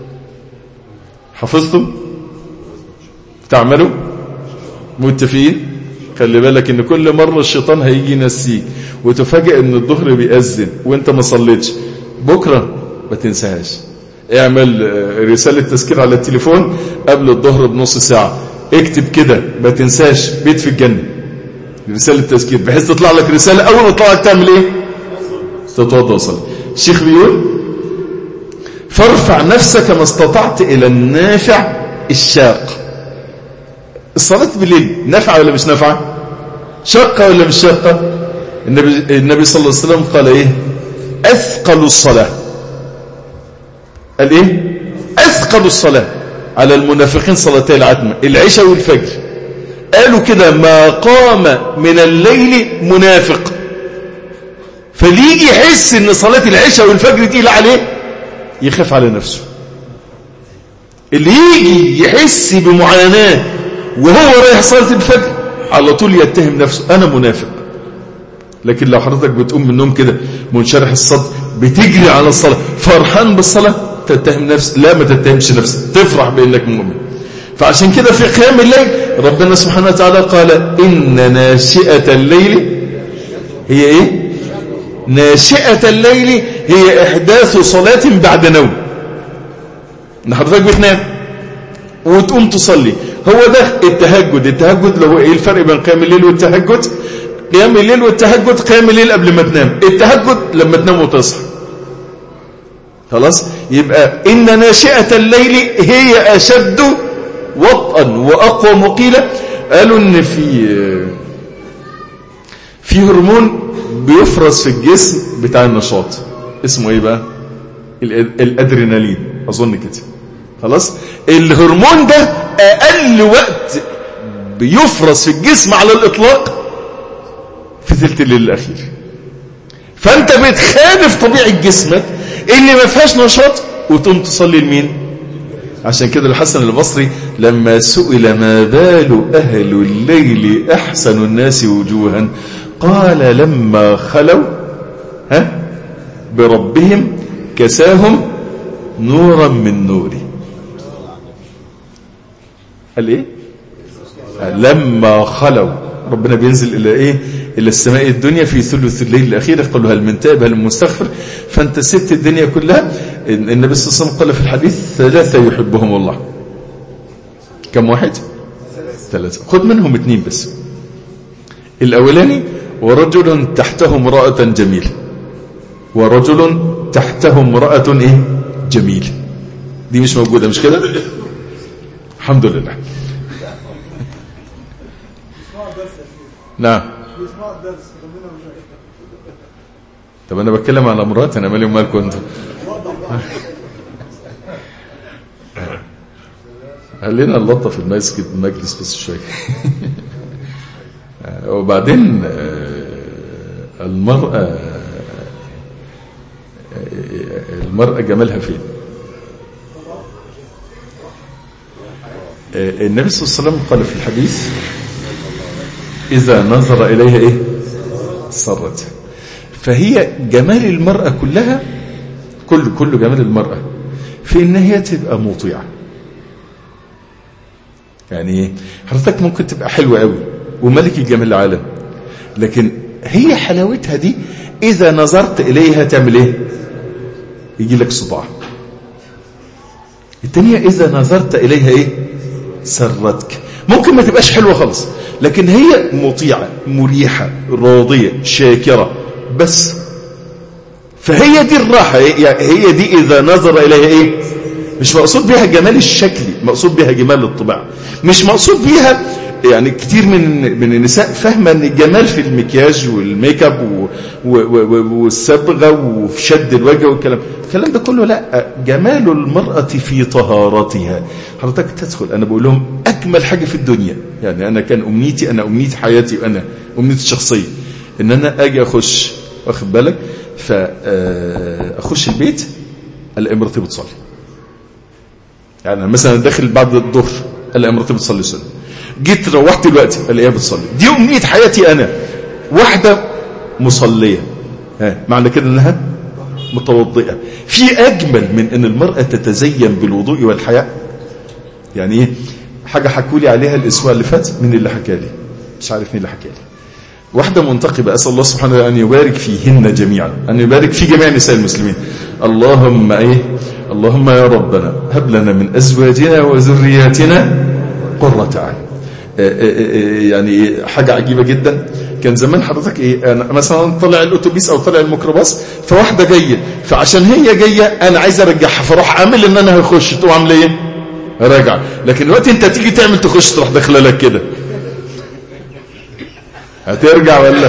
حفظتم؟ تعملوا؟ متفقين؟ خلي بالك ان كل مرة الشيطان هيجي ينسيك وتفاجئ ان الظهر بيأذن وانت ما صليتش. بكرة ما تنساهاش، اعمل رسالة تذكير على التليفون قبل الظهر بنص ساعة، اكتب كده ما تنساش بيت في الجنة، رسالة تذكير، بحيث تطلع لك رسالة اول ما تطلع لك تعمل ايه؟ تتوضا وصلي. الشيخ بيقول فارفع نفسك ما استطعت الى النافع الشاق. الصلاة بالليل نافعة ولا مش نافعة؟ شاقة ولا مش شاقة؟ النبي صلى الله عليه وسلم قال ايه؟ اثقل الصلاة. قال ايه؟ اثقل الصلاة على المنافقين صلاتي العتمة، العشاء والفجر. قالوا كده ما قام من الليل منافق، فليجي يحس ان صلاة العشاء والفجر دي عليه يخاف على نفسه. اللي يجي يحس بمعاناة وهو رايح صلاة الفجر على طول يتهم نفسه انا منافق. لكن لو حضرتك بتقوم من النوم كده منشرح الصدر، بتجري على الصلاة، فرحان بالصلاة، تتهم نفسك؟ لا، ما تتهمش نفسك، تفرح بانك مؤمن. فعشان كده في قيام الليل ربنا سبحانه وتعالى قال ان ناشئة الليل هي ايه؟ ناشئة الليل هي احداث صلاة بعد نوم. ان حضرتك بتنام وتقوم تصلي، هو ده التهجد. التهجد لو ايه الفرق بين قيام الليل والتهجد؟ قيام الليل والتهجد قيام الليل قبل ما تنام، التهجد لما تنام وتصحى. خلاص؟ يبقى ان ناشئة الليل هي اشد وطئا واقوى مقيلة. قالوا ان في هرمون بيفرز في الجسم بتاع النشاط، اسمه ايه بقى؟ الادرينالين اظن كده. خلاص؟ الهرمون ده اقل وقت بيفرز في الجسم على الإطلاق في ثلث الليل الأخير. فأنت بتخالف طبيعة جسمك اللي ما فيهاش نشاط وتقوم تصلي لمين؟ عشان كده الحسن البصري لما سئل ما بال أهل الليل أحسن الناس وجوها قال لما خلوا بربهم كساهم نورا من نوره. قال ايه؟ لما خلوا، ربنا بينزل الى ايه؟ الى السماء الدنيا في ثلث الليل الاخير يقول هل من تائب هل من مستغفر. فانت سبت الدنيا كلها. النبي صلى الله عليه وسلم قال في الحديث 3 يحبهم الله. كم واحد؟ 3. خذ منهم 2 بس. الاولاني ورجل تحته امرأة جميل، ورجل تحته امرأة ايه؟ جميل. دي مش موجودة مش كده؟ الحمد لله. نعم. طب انا بتكلم على امرأة، انا مالي ومالكم انتوا. خلينا نلطف في المجلس بس شويه. وبعدين المرأة جمالها فين؟ النبي صلى الله عليه وسلم قال في الحديث إذا نظر إليها إيه؟ سرت. فهي جمال المرأة كلها كل جمال المرأة في إن هي تبقى مطيعة. يعني حضرتك ممكن تبقى حلوة قوي وملك الجمال العالم، لكن هي حلاوتها دي إذا نظرت إليها تعمل إيه؟ يجي لك صداع. التانية إذا نظرت إليها إيه؟ سرتك. ممكن ما تبقاش حلوة خالص، لكن هي مطيعة مريحة راضية شاكرة بس. فهي دي الراحة. يعني هي دي إذا نظر إليها إيه؟ مش مقصود بها جمال الشكل، مقصود بها جمال الطباع. مش مقصود بها يعني كتير من النساء فاهمة ان الجمال في المكياج والميك اب والصبغة وفي شد الوجه والكلام ده كله. لا، جمال المرأة في طهارتها. حضرتك تدخل، انا بقول لهم اجمل حاجة في الدنيا. يعني انا كان امنيتي حياتي، وانا امنيتي الشخصية ان انا اجي اخش، واخد بالك، فاخش البيت الاقي مراتي بتصلي. يعني مثلا داخل بعد الظهر الاقي مراتي بتصلي سنة، جيت روحت دلوقتي الاقيها بتصلي. دي امنيه حياتي انا، واحده مصليه. معنى كده انها متوضئه. في اجمل من ان المراه تتزين بالوضوء والحياء؟ يعني ايه؟ حاجه حكوا لي عليها الاسبوع اللي فات. من اللي حكى لي؟ مش عارف مين اللي حكى لي. واحده منتقبه، اسال الله سبحانه وتعالى ان يبارك فيهن جميعا، ان يبارك في جميع نساء المسلمين. اللهم يا ربنا هب لنا من ازواجنا وذرياتنا قرة عين. يعني حاجة عجيبة جدا. كان زمان حضرتك ايه، انا مثلا طلع الاتوبيس او طلع الميكروباص، فواحدة جاية، فعشان هي جاية انا عايز ارجعها، فاروح اعمل ان انا هخش، تقوم عامل ايه؟ راجع. لكن دلوقتي انت تيجي تعمل تخش، تروح داخله لك كده، هترجع ولا؟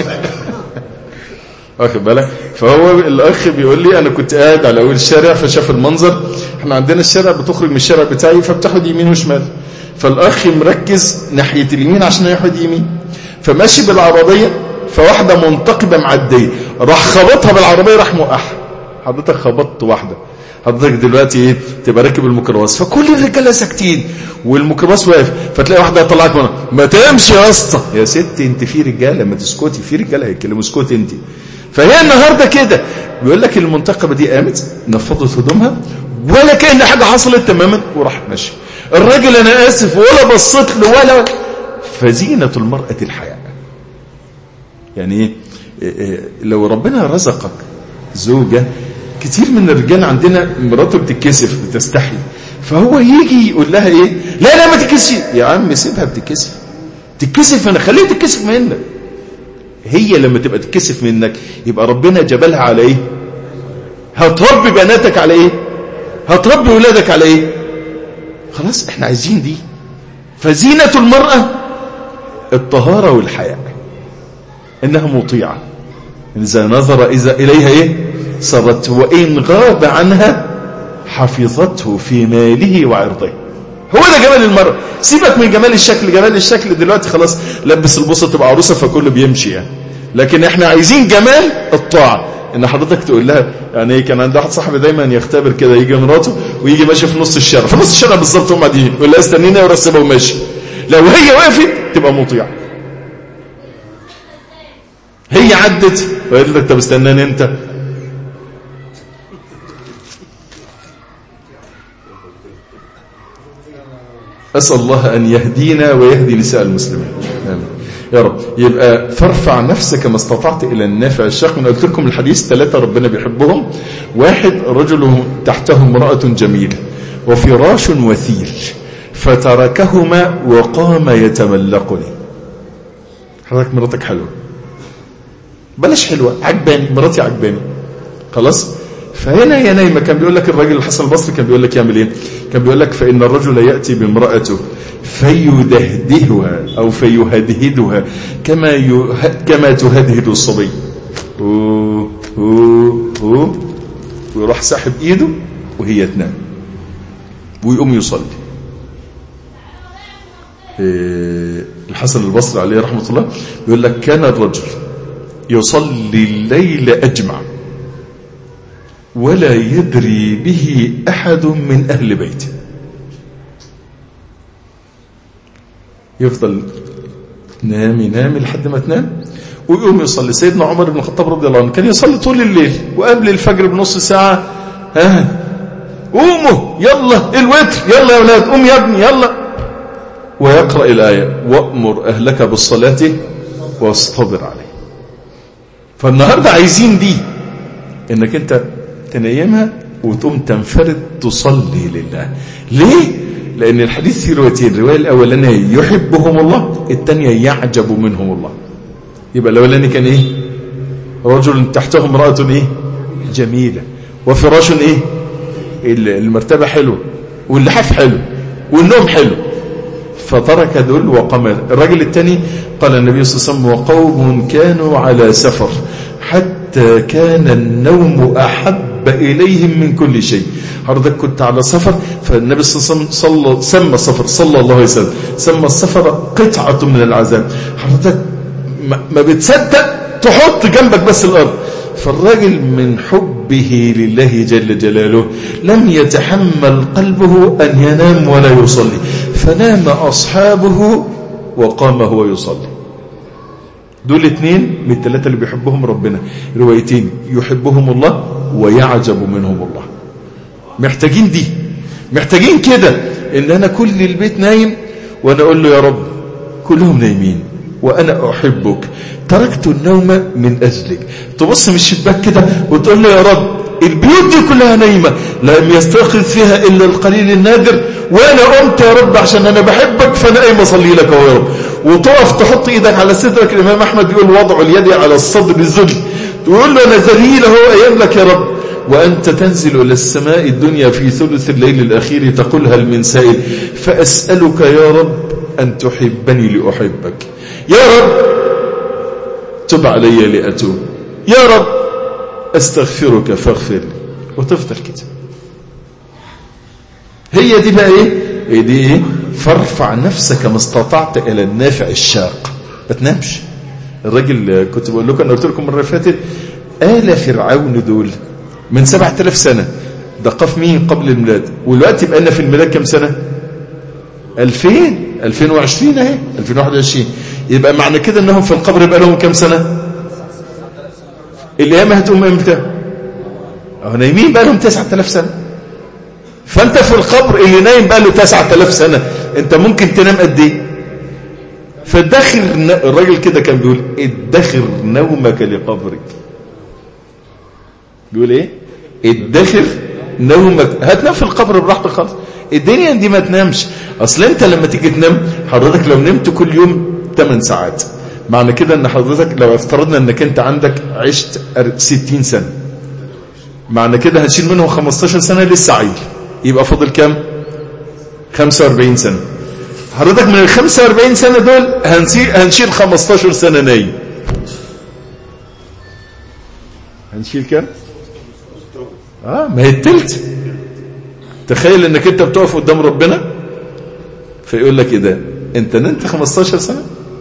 واخد بالك؟ فهو الاخ بيقول لي انا كنت قاعد على اول الشارع فشاف المنظر. احنا عندنا الشارع بتخرج من الشارع بتاعي فبتاخد يمين وشمال، فالاخ مركز ناحيه اليمين عشان ياخد يمين، فماشي بالعربيه، فواحده منتقبه معديه راح خبطها بالعربيه، راح موقعها. حضرتك خبطت واحده، حضرتك دلوقتي ايه؟ تبقى راكب الميكروباص، فكل الرجاله ساكتين والميكروباص واقف، فتلاقي واحده طلعت منها، ما تمشي يا اسطى. يا ستي انت في رجاله، ما تسكتي، في رجاله هيتكلموا، اسكتي انت. فهي النهارده كده بيقول لك المنتقبه دي قامت نفضت هدومها ولا كأن حاجه حصلت تماما وراحت ماشيه. الراجل انا اسف ولا بصيت له ولا. فزينة المرأة الحياء. يعني لو ربنا رزقك زوجة، كتير من الرجال عندنا مراته بتتكسف بتستحي، فهو يجي يقول لها ايه؟ لا ما تتكسفي يا عم، سيبها بتتكسف. تتكسف انا خليها تتكسف منك. هي لما تبقى تتكسف منك يبقى ربنا جبلها على ايه؟ هتربي بناتك على ايه؟ هتربي ولادك على ايه؟ خلاص احنا عايزين دي. فزينة المرأة الطهارة والحياء، انها مطيعة، اذا نظر اليها ايه؟ سرت، وان غاب عنها حفظته في ماله وعرضه. هو ده جمال المرأة. سيبك من جمال الشكل، جمال الشكل دلوقتي خلاص لبس البوصة تبقى عروسة فكله بيمشي يعني. لكن احنا عايزين جمال الطاعة، ان حضرتك تقول لها يعني. كان عندي واحد صاحبي دايما يختبر كده، يجي مراته ويجي ماشي في نص الشارع، في نص الشارع بالظبط هم قاعدين، يقول لها استنيني ورسبها وماشي. لو هي وقفت تبقى مطيعة. هي عدت وقالت لك طب استناني انت. أسأل الله أن يهدينا ويهدي نساء المسلمين آمين يا رب. يبقى فارفع نفسك ما استطعت إلى النافع الشاق. من قلت لكم الحديث 3 ربنا بيحبهم. 1 رجل تحته امرأة جميلة وفراش وثير فتركهما وقام يتملقني. حضرتك مراتك حلوة، بلاش حلوة، عجباني مراتي عجباني خلاص. فهنا يا نايمة كان بيقول لك الراجل الحسن البصري كان بيقول لك يعمل ايه؟ كان بيقول لك فإن الرجل يأتي بامرأته فيدهدها أو فيهدهدها كما تهدهد الصبي، ويروح ساحب ايده وهي تنام ويقوم يصلي. الحسن البصري عليه رحمة الله بيقول لك كان الرجل يصلي الليل أجمع ولا يدري به أحد من أهل بيته. يفضل ينام لحد ما تنام ويقوم يصلي. سيدنا عمر بن الخطاب رضي الله عنه كان يصلي طول الليل، وقبل الفجر بنص ساعة قوموا يلا الوتر، يلا يا أولاد قوم يا ابني يلا، ويقرأ الآية وأمر أهلك بالصلاة واصطبر عليه. فالنهاردة عايزين دي، انك انت تنيمها وتقوم تنفرد تصلي لله. ليه؟ لأن الحديث في روايتين، الرواية الأولانية يحبهم الله، الثانية يعجب منهم الله. يبقى الأولاني كان إيه؟ رجل تحته امرأة إيه؟ جميلة وفراش إيه؟ المرتبة حلو واللحاف حلو والنوم حلو، فترك دول وقام. الرجل الثاني قال النبي صلى الله عليه وسلم وقوم كانوا على سفر حتى كان النوم أحب إليهم من كل شيء. حضرتك كنت على سفر، فالنبي صلى الله عليه وسلم سمى السفر صلى الله عليه وسلم سمى السفر قطعة من العذاب. حضرتك ما بتصدق تحط جنبك بس الأرض. فالراجل من حبه لله جل جلاله لم يتحمل قلبه أن ينام ولا يصلي، فنام أصحابه وقام هو يصلي. دول 2 من 3 اللي بيحبهم ربنا. روايتين يحبهم الله ويعجب منهم الله. محتاجين دي، محتاجين كده، ان انا كل البيت نايم وانا اقول له يا رب كلهم نايمين وانا احبك، تركت النوم من اجلك. تبص من الشباك كده وتقول له يا رب البيوت دي كلها نايمة لم يستيقظ فيها الا القليل النادر، وانا قمت يا رب عشان انا بحبك فانا قايم اصلي لك يا رب. وتقف تحط ايدك على صدرك. الامام احمد بيقول وضع اليد على الصدر ذل، تقول له انا ذليل اهو قايم لك يا رب. وأنت تنزل إلى السماء الدنيا في ثلث الليل الأخير تقول هل من سائل، فأسألك يا رب أن تحبني لأحبك، يا رب تب علي لأتوب، يا رب أستغفرك فاغفر لي. وتفضل كده. هي دي بقى إيه؟ دي إيه؟ فارفع نفسك ما استطعت إلى النافع الشاق. ما تنامش. الراجل كنت بقول لكم، أنا قلت لكم مرة فاتت، آل فرعون دول من 7000 سنة، ده قف مين قبل الميلاد، والوقت يبقى لنا في الميلاد كم سنة؟ 2020 اهي 2021. يبقى معنى كده انهم في القبر يبقى لهم كم سنة؟ القيامة هتقوم امتى؟ اهو نايمين بقى لهم 9000 سنة. فانت في القبر اللي نايم بقى له 9000 سنة، انت ممكن تنام قد ايه؟ فادخر. الراجل كده كان بيقول ادخر نومك لقبرك. بيقول ايه؟ ادخر نومك، هتنام في القبر براحتك خالص. الدنيا دي ما تنامش. اصل انت لما تيجي تنام، حضرتك لو نمت كل يوم 8 ساعات، معنى كده ان حضرتك لو افترضنا انك انت عندك عشت 60 سنة، معنى كده هنشيل منهم 15 سنة لسه عايل، يبقى فاضل كام؟ 45 سنة. حضرتك من ال 45 سنة دول هنشيل 15 سنة نايم. هنشيل كام؟ ما هي التلت. تخيل انك انت بتقف قدام ربنا فيقول لك ايه ده، انت نمت 15 سنة؟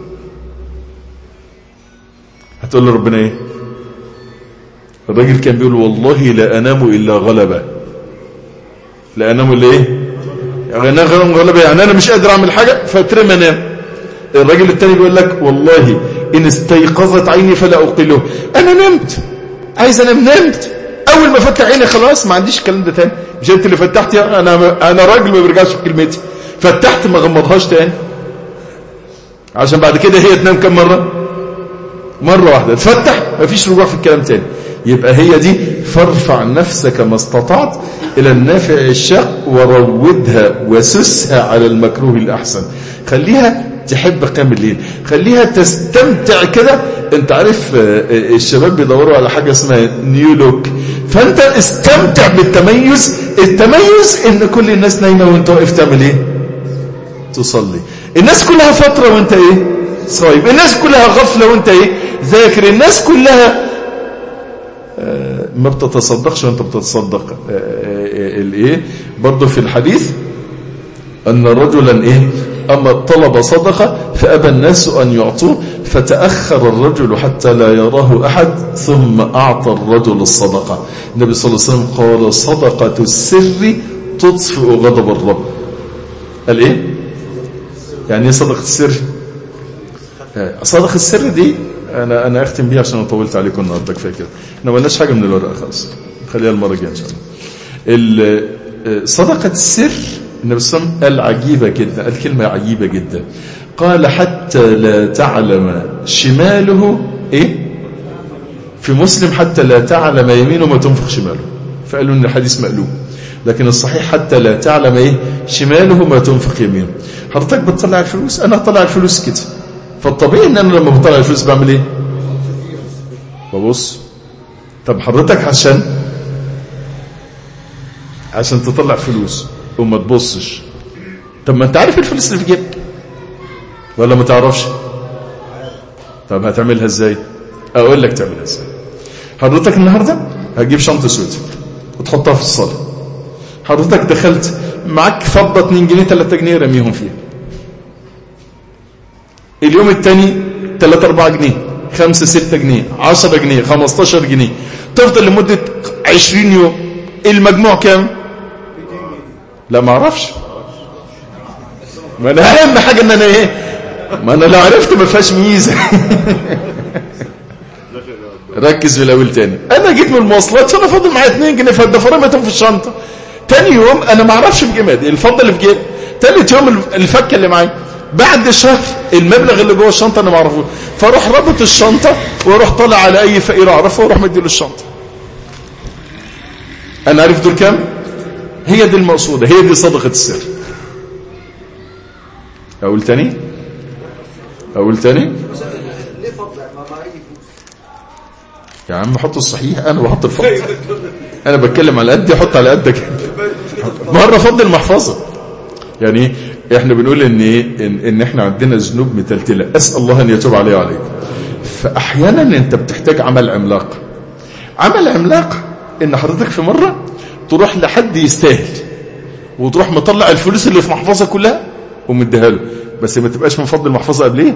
هتقول له ربنا ايه؟ الراجل كان بيقول والله لا انام الا غلبة. لا انام الا ايه؟ يعني غلبة، يعني انا مش قادر اعمل حاجة فترم انام. الراجل التاني بيقول لك والله ان استيقظت عيني فلا اقله، انا نمت عايز انام، نمت اول ما فتح عيني خلاص ما عنديش الكلام ده تاني. مش انت اللي فتحت؟ انا راجل ما برجعش في كلمتي، فتحت ما غمضهاش تاني عشان بعد كده هي تنام كم مرة؟ مرة واحدة، تفتح ما فيش رجوع في الكلام تاني. يبقى هي دي فارفع نفسك ما استطعت إلى النافع الشاق وروضها وسسها على المكروه الأحسن. خليها تحب قيام الليل، خليها تستمتع كده. انت عارف الشباب بيدوروا على حاجة اسمها نيو لوك، فانت استمتع بالتميز. التميز ان كل الناس نايمة وانت واقف تعمل ايه؟ تصلي. الناس كلها فترة وانت ايه؟ صايم. الناس كلها غفلة وانت ايه؟ ذاكر. الناس كلها ما بتتصدقش وانت بتتصدق. الايه برضو في الحديث ان رجلا ايه اما طلب صدقة فابى الناس ان يعطوه فتأخر الرجل حتى لا يراه احد ثم اعطى الرجل الصدقة. النبي صلى الله عليه وسلم قال صدقة السر تطفئ غضب الرب. قال ايه يعني ايه صدقة السر؟ صدقة السر دي انا اختم بيها عشان طولت عليكم النهارده، كفايه كده. احنا ما لناش حاجه من الورقه خالص، خليها المره الجايه ان شاء الله. صدقه السر النبي صلى الله عليه وسلم قال عجيبه جدا، قال كلمه عجيبه جدا، قال حتى لا تعلم شماله ايه؟ في مسلم حتى لا تعلم يمينه ما تنفق شماله، فقالوا ان الحديث مقلوب، لكن الصحيح حتى لا تعلم ايه؟ شماله ما تنفق يمينه. حضرتك بتطلع الفلوس، انا هطلع الفلوس كده، فالطبيعي ان انا لما بطلع الفلوس بعمل ايه؟ ببص. طب حضرتك عشان تطلع فلوس وما تبصش، طب ما انت عارف الفلوس اللي في جيبك ولا ما تعرفش؟ طب هتعملها ازاي؟ اقول لك تعملها ازاي. حضرتك النهارده هتجيب شنطه سوداء وتحطها في الصاله. حضرتك دخلت معاك فضه 2 جنيه 3 جنيه رميهم فيها. اليوم الثاني 3 4 جنيه 5 6 جنيه 10 جنيه 15 جنيه، تفضل لمدة 20 يوم. المجموع كام؟ لا ما اعرفش. ما انا اهم حاجة ان انا ايه؟ ما انا لو عرفت ما فيهاش ميزة. ركز في الاول تاني. انا جيت من المواصلات فانا فاضل معايا 2 جنيه فالدفارة ماتهم في الشنطة. تاني يوم انا ما اعرفش الجماد الفضة اللي في جيبي. تالت يوم الفكة اللي معايا. بعد شهر المبلغ اللي جوه الشنطه انا ما اعرفوش، فاروح رابط الشنطه واروح طالع على اي فقير اعرفه واروح مديله الشنطه. انا عارف دول كام؟ هي دي المقصوده، هي دي صدقه السر. اقول تاني يا عم حط الصحيح، انا بحط الفضل، انا بتكلم على قدي، حط على قدك. مره فضل المحفظه. يعني احنا بنقول ان احنا عندنا ذنوب متلتله، اسال الله ان يتوب عليها عليك. فاحيانا انت بتحتاج عمل عملاق. عمل عملاق ان حضرتك في مره تروح لحد يستاهل وتروح مطلع الفلوس اللي في محفظه كلها ومديها له، بس ما تبقاش من فضل المحفظه قبليه.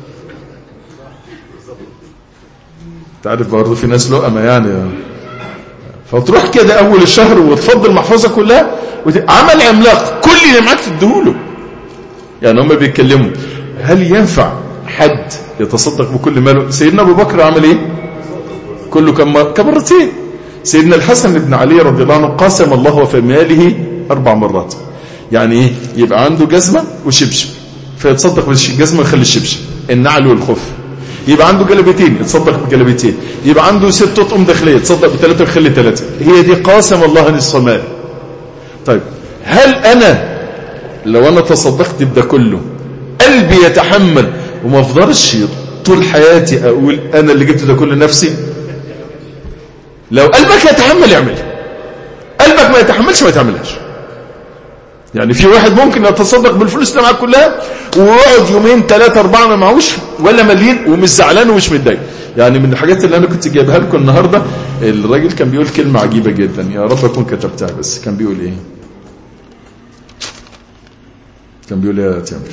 تعرف برضه في ناس لقمه يعني، فتروح كده اول الشهر وتفضل المحفظه كلها عمل عملاق كل اللي معاك تديهوله. يعني هم بيتكلموا هل ينفع حد يتصدق بكل ماله؟ سيدنا ابو بكر عمل ايه؟ كله كمرتين. سيدنا الحسن بن علي رضي الله عنه قسم الله في ماله 4 مرات. يعني ايه؟ يبقى عنده جزمه وشبشب فيتصدق بالجزمه ويخلي الشبشب، النعل والخف. يبقى عنده جلبيتين يتصدق بجلبيتين. يبقى عنده 6 اطقم داخليه يتصدق ب3 ويخلي 3. هي دي قاسم الله نصف ماله. طيب هل انا لو انا تصدقت بده كله قلبي يتحمل وما افضلش طول حياتي اقول انا اللي جبت ده كله نفسي؟ لو قلبك يتحمل يعملها، قلبك ما يتحملش ما تعملهاش. يعني في واحد ممكن يتصدق بالفلوس اللي معاه كلها ويقعد 2 3 4 ما معهوش ولا مليين ومش زعلان ومش متضايق. يعني من الحاجات اللي انا كنت جايبها لكم النهارده، الراجل كان بيقول كلمه عجيبه جدا، يا رب اكون كتبتها، بس كان بيقول ايه؟ كان بيقول يا تامر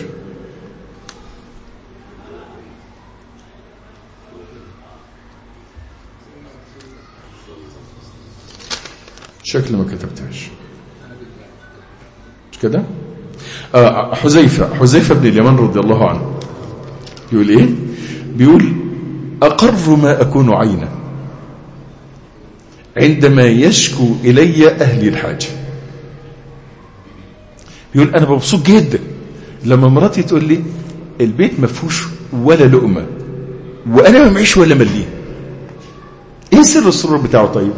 شكل ما كتبتهاش مش كده. حذيفة بن اليمان رضي الله عنه يقول ايه؟ بيقول أقر ما أكون عينا عندما يشكو إلي أهلي الحاجة. يقول أنا مبسوط جدا لما مراتي تقول لي البيت ما فيهوش ولا لقمة وأنا ما معيش ولا مليه. إيه سر السرور بتاعه؟ طيب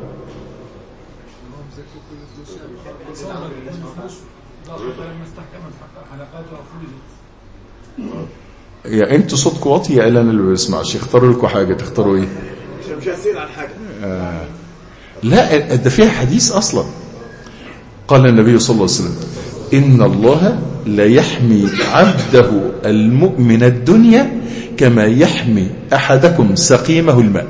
يا انتوا صوتكم واطي يا انا اللي بسمعش. اختاروا لكم حاجه، تختاروا ايه؟ مش هسير على حاجه. لا ده فيها حديث اصلا. قال النبي صلى الله عليه وسلم ان الله لا يحمي عبده المؤمن الدنيا كما يحمي احدكم سقيمه الماء.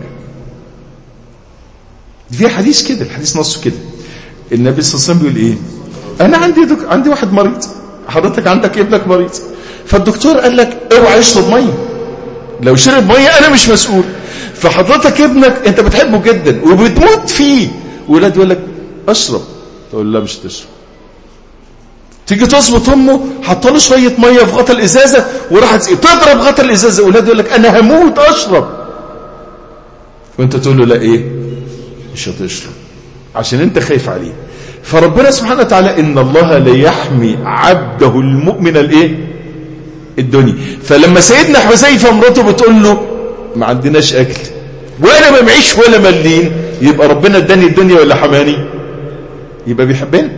فيها حديث كده، الحديث نصه كده. النبي صلى الله عليه وسلم بيقول ايه؟ انا عندي واحد مريض، حضرتك عندك ابنك مريض، فالدكتور قال لك اوعى يشرب ميه، لو شرب ميه انا مش مسؤول. فحضرتك ابنك انت بتحبه جدا وبتموت فيه، ولاد يقول لك اشرب، تقول لا مش تشرب. تيجي تظبط امه حط له شويه ميه في غطا الازازه وراحت تضرب غطا الازازه، ولاد يقول لك انا هموت اشرب، وانت تقول له لا ايه مش هتشرب عشان انت خايف عليه. فربنا سبحانه وتعالى ان الله لا يحمي عبده المؤمن الايه الدنيا. فلما سيدنا حذيفه مراته بتقول له ما عندناش اكل وانا ما معيش ولا ملين، يبقى ربنا اداني الدنيا ولا حماني؟ يبقى بيحبني.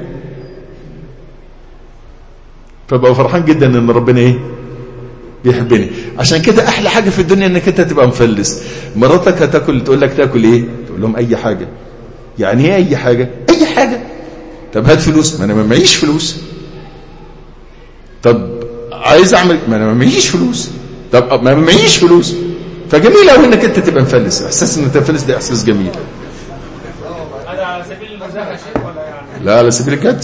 فبقى فرحان جدا ان ربنا ايه بيحبني. عشان كده احلى حاجه في الدنيا انك انت تبقى مفلس. مراتك هتاكل تقول لك تاكل ايه؟ تقول لهم اي حاجه. يعني ايه اي حاجه؟ اي حاجه. طب هات فلوس، ما انا ما معيش فلوس. طب عايز اعمل، ما انا ما معيش فلوس. طب ما معيش فلوس. فجميل قوي انك انت تبقى مفلس. احساس ان انت مفلس ده احساس جميل. هذا على سبيل المزاح يا شيخ ولا يعني؟ لا على سبيل الجد.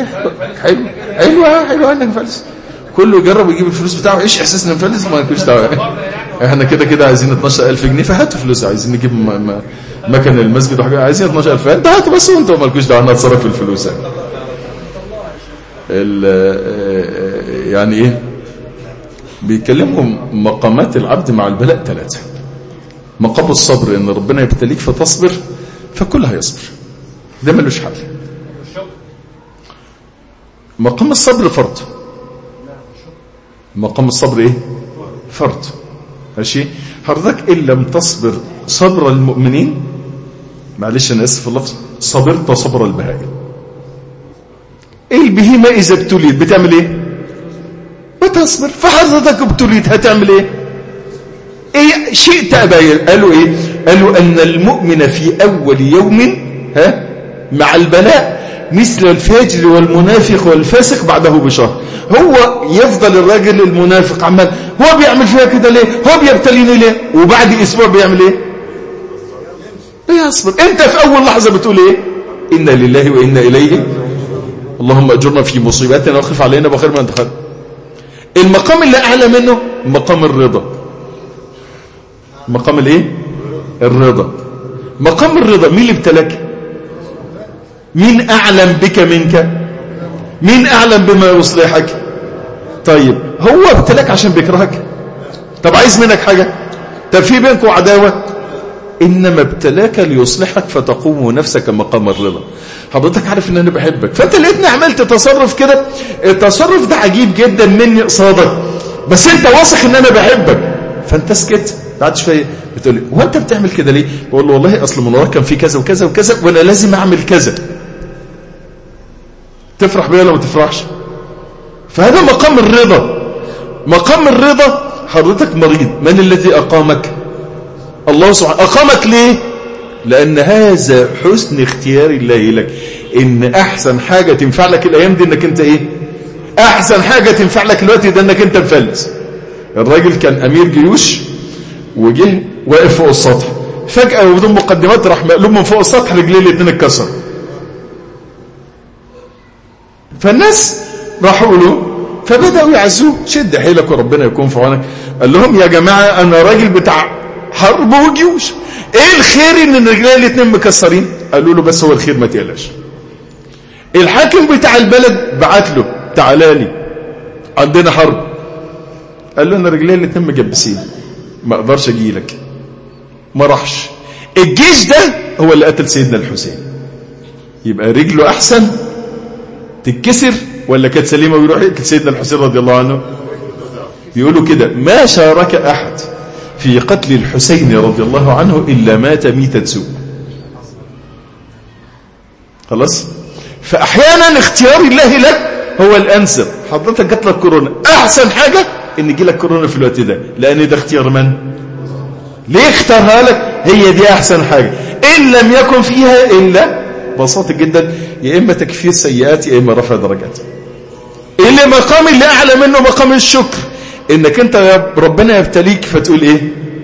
حلوه انك مفلس. كله يجرب يجيب الفلوس بتاعه. ايش احساس انه مفلس؟ ما نكونش دعوه. احنا كده عايزين 12000 جنيه فهاتوا فلوس. عايزين نجيب مكان المسجد وحاجه، عايزين 12000. انت هاتوا بس وانتوا مالكوش دعوه، انا اتصرف في الفلوس. يعني ايه؟ بيتكلموا مقامات العبد مع البلاء 3. مقام الصبر ان ربنا يبتليك فتصبر، فكل هيصبر، ده ملوش حل. مقام الصبر فرض. مقام الصبر ايه؟ فرض. ماشي. حضرتك ان لم تصبر صبر المؤمنين، معلش انا اسف في اللفظ، صبرت صبر البهائم. ايه البهيمه اذا ابتليت بتعمل ايه؟ بتصبر. فحضرتك ابتليت هتعمل ايه؟ ايه شئت ابا. قالوا ايه؟ قالوا ان المؤمن في اول يوم مع البلاء مثل الفاجر والمنافق والفاسق بعده بشهر. هو يفضل الراجل المنافق عمال هو بيعمل فيها كده ليه؟ هو بيبتليني ليه؟ وبعد اسبوع بيعمل ايه؟ بيصبر. انت في اول لحظه بتقول ايه؟ انا لله وانا اليه، اللهم اجرنا في مصيبتنا واخلف علينا بخير ما انت خير. المقام اللي اعلى منه مقام الرضا. مقام الايه؟ الرضا. مقام الرضا. مين اللي ابتلاك؟ مين اعلم بك منك؟ مين اعلم بما يصلحك؟ طيب هو ابتلاك عشان بيكرهك؟ طب عايز منك حاجه؟ طب في بينكم عداوه؟ انما ابتلاك ليصلحك فتقوم نفسك مقام الرضا. حضرتك عارف ان انا بحبك، فانت لقيتني عملت تصرف كده، التصرف ده عجيب جدا مني قصادك، بس انت واثق ان انا بحبك، فانت سكت. بعد شويه بتقول لي هو انت بتعمل كده ليه؟ بقول له والله اصل من وراك كان في كذا وكذا وكذا وانا لازم اعمل كذا. تفرح بيه ولا ما تفرحش؟ فهذا مقام الرضا. مقام الرضا. حضرتك مريض، من الذي اقامك؟ الله سبحانه. اقامك ليه؟ لان هذا حسن اختيار الله لك. ان احسن حاجه تنفع لك الايام دي انك انت ايه؟ احسن حاجه تنفع لك الوقت ده انك انت مفلس. الراجل كان امير جيوش وجه واقف فوق السطح، فجاه وبدون مقدمات راح مقلوب من فوق السطح، رجليه الاثنين اتكسر. فالناس راحوا له فبدأوا يعزوه، شد حيلك وربنا يكون في عونك. قال لهم يا جماعة أنا راجل بتاع حرب وجيوش، ايه الخير ان رجلي الاثنين مكسرين؟ قالوا له بس هو الخير ما تقلقش. الحاكم بتاع البلد بعت له تعالى لي عندنا حرب. قال له انا رجلي الاثنين مجبسين ما اقدرش اجي لك. ما راحش. الجيش ده هو اللي قتل سيدنا الحسين. يبقى رجله احسن تتكسر ولا كانت سليمه ويروح يقتل سيدنا الحسين رضي الله عنه؟ يقولوا كده ما شارك احد في قتل الحسين رضي الله عنه الا مات ميتة سوء. خلاص. فاحيانا اختيار الله لك هو الانسب. حضرتك جات لك كورونا، احسن حاجه ان يجي لك كورونا في الوقت ده، لان ده اختيار من؟ ليه اختارها لك؟ هي دي احسن حاجه. ان لم يكن فيها الا ببساطه جدا يا اما تكفير سيئات يا اما رفع درجات. اللي مقام اللي اعلى منه مقام الشكر، انك انت يا ربنا يبتليك فتقول ايه؟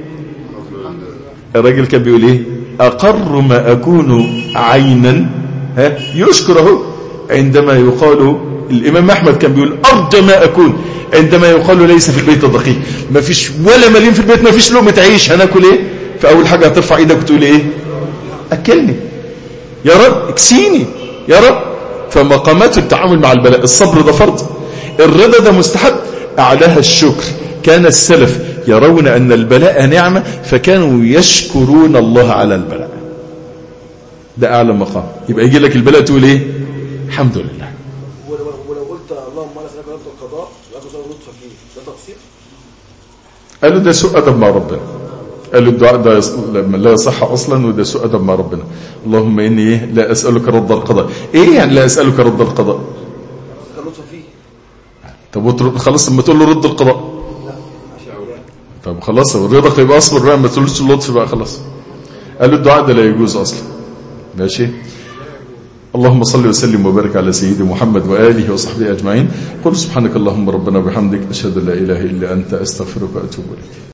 الراجل كان بيقول ايه؟ اقر ما اكون عينا يشكره عندما يقال. الامام احمد كان بيقول ارجى ما اكون عندما يقال ليس في البيت دقيق، ما فيش ولا مليم في البيت، ما فيش لقمه عيش، هناكل ايه؟ فاول حاجه هترفع ايدك وتقول ايه؟ اكلني يا رب، اكسيني يا رب. فمقامات التعامل مع البلاء، الصبر ده فرض، الرضا ده مستحب، اعلاها الشكر. كان السلف يرون ان البلاء نعمه فكانوا يشكرون الله على البلاء. ده اعلى مقام. يبقى يجي لك البلاء تقول ايه؟ الحمد لله. ولو قلت اللهم انا اسالك رد القضاء لا تزال لطفك فيه، ده تقصير؟ قالوا ده سوء ادب مع ربنا. قالوا الدعاء ده لا يصح اصلا وده سوء ادب مع ربنا. اللهم اني ايه؟ لا اسالك رد القضاء. ايه يعني لا اسالك رد القضاء؟ لطفك فيه. طب خلاص لما تقول له رد القضاء. طب خلاص الرضا يبقى اصبر بقى، ما تقولش اللطف بقى خلاص. قالوا الدعاء ده لا يجوز اصلا. ماشي. اللهم صل وسلم وبارك على سيدنا محمد وآله وصحبه أجمعين. قل سبحانك اللهم ربنا وبحمدك أشهد أن لا إله إلا أنت أستغفرك وأتوب إليك.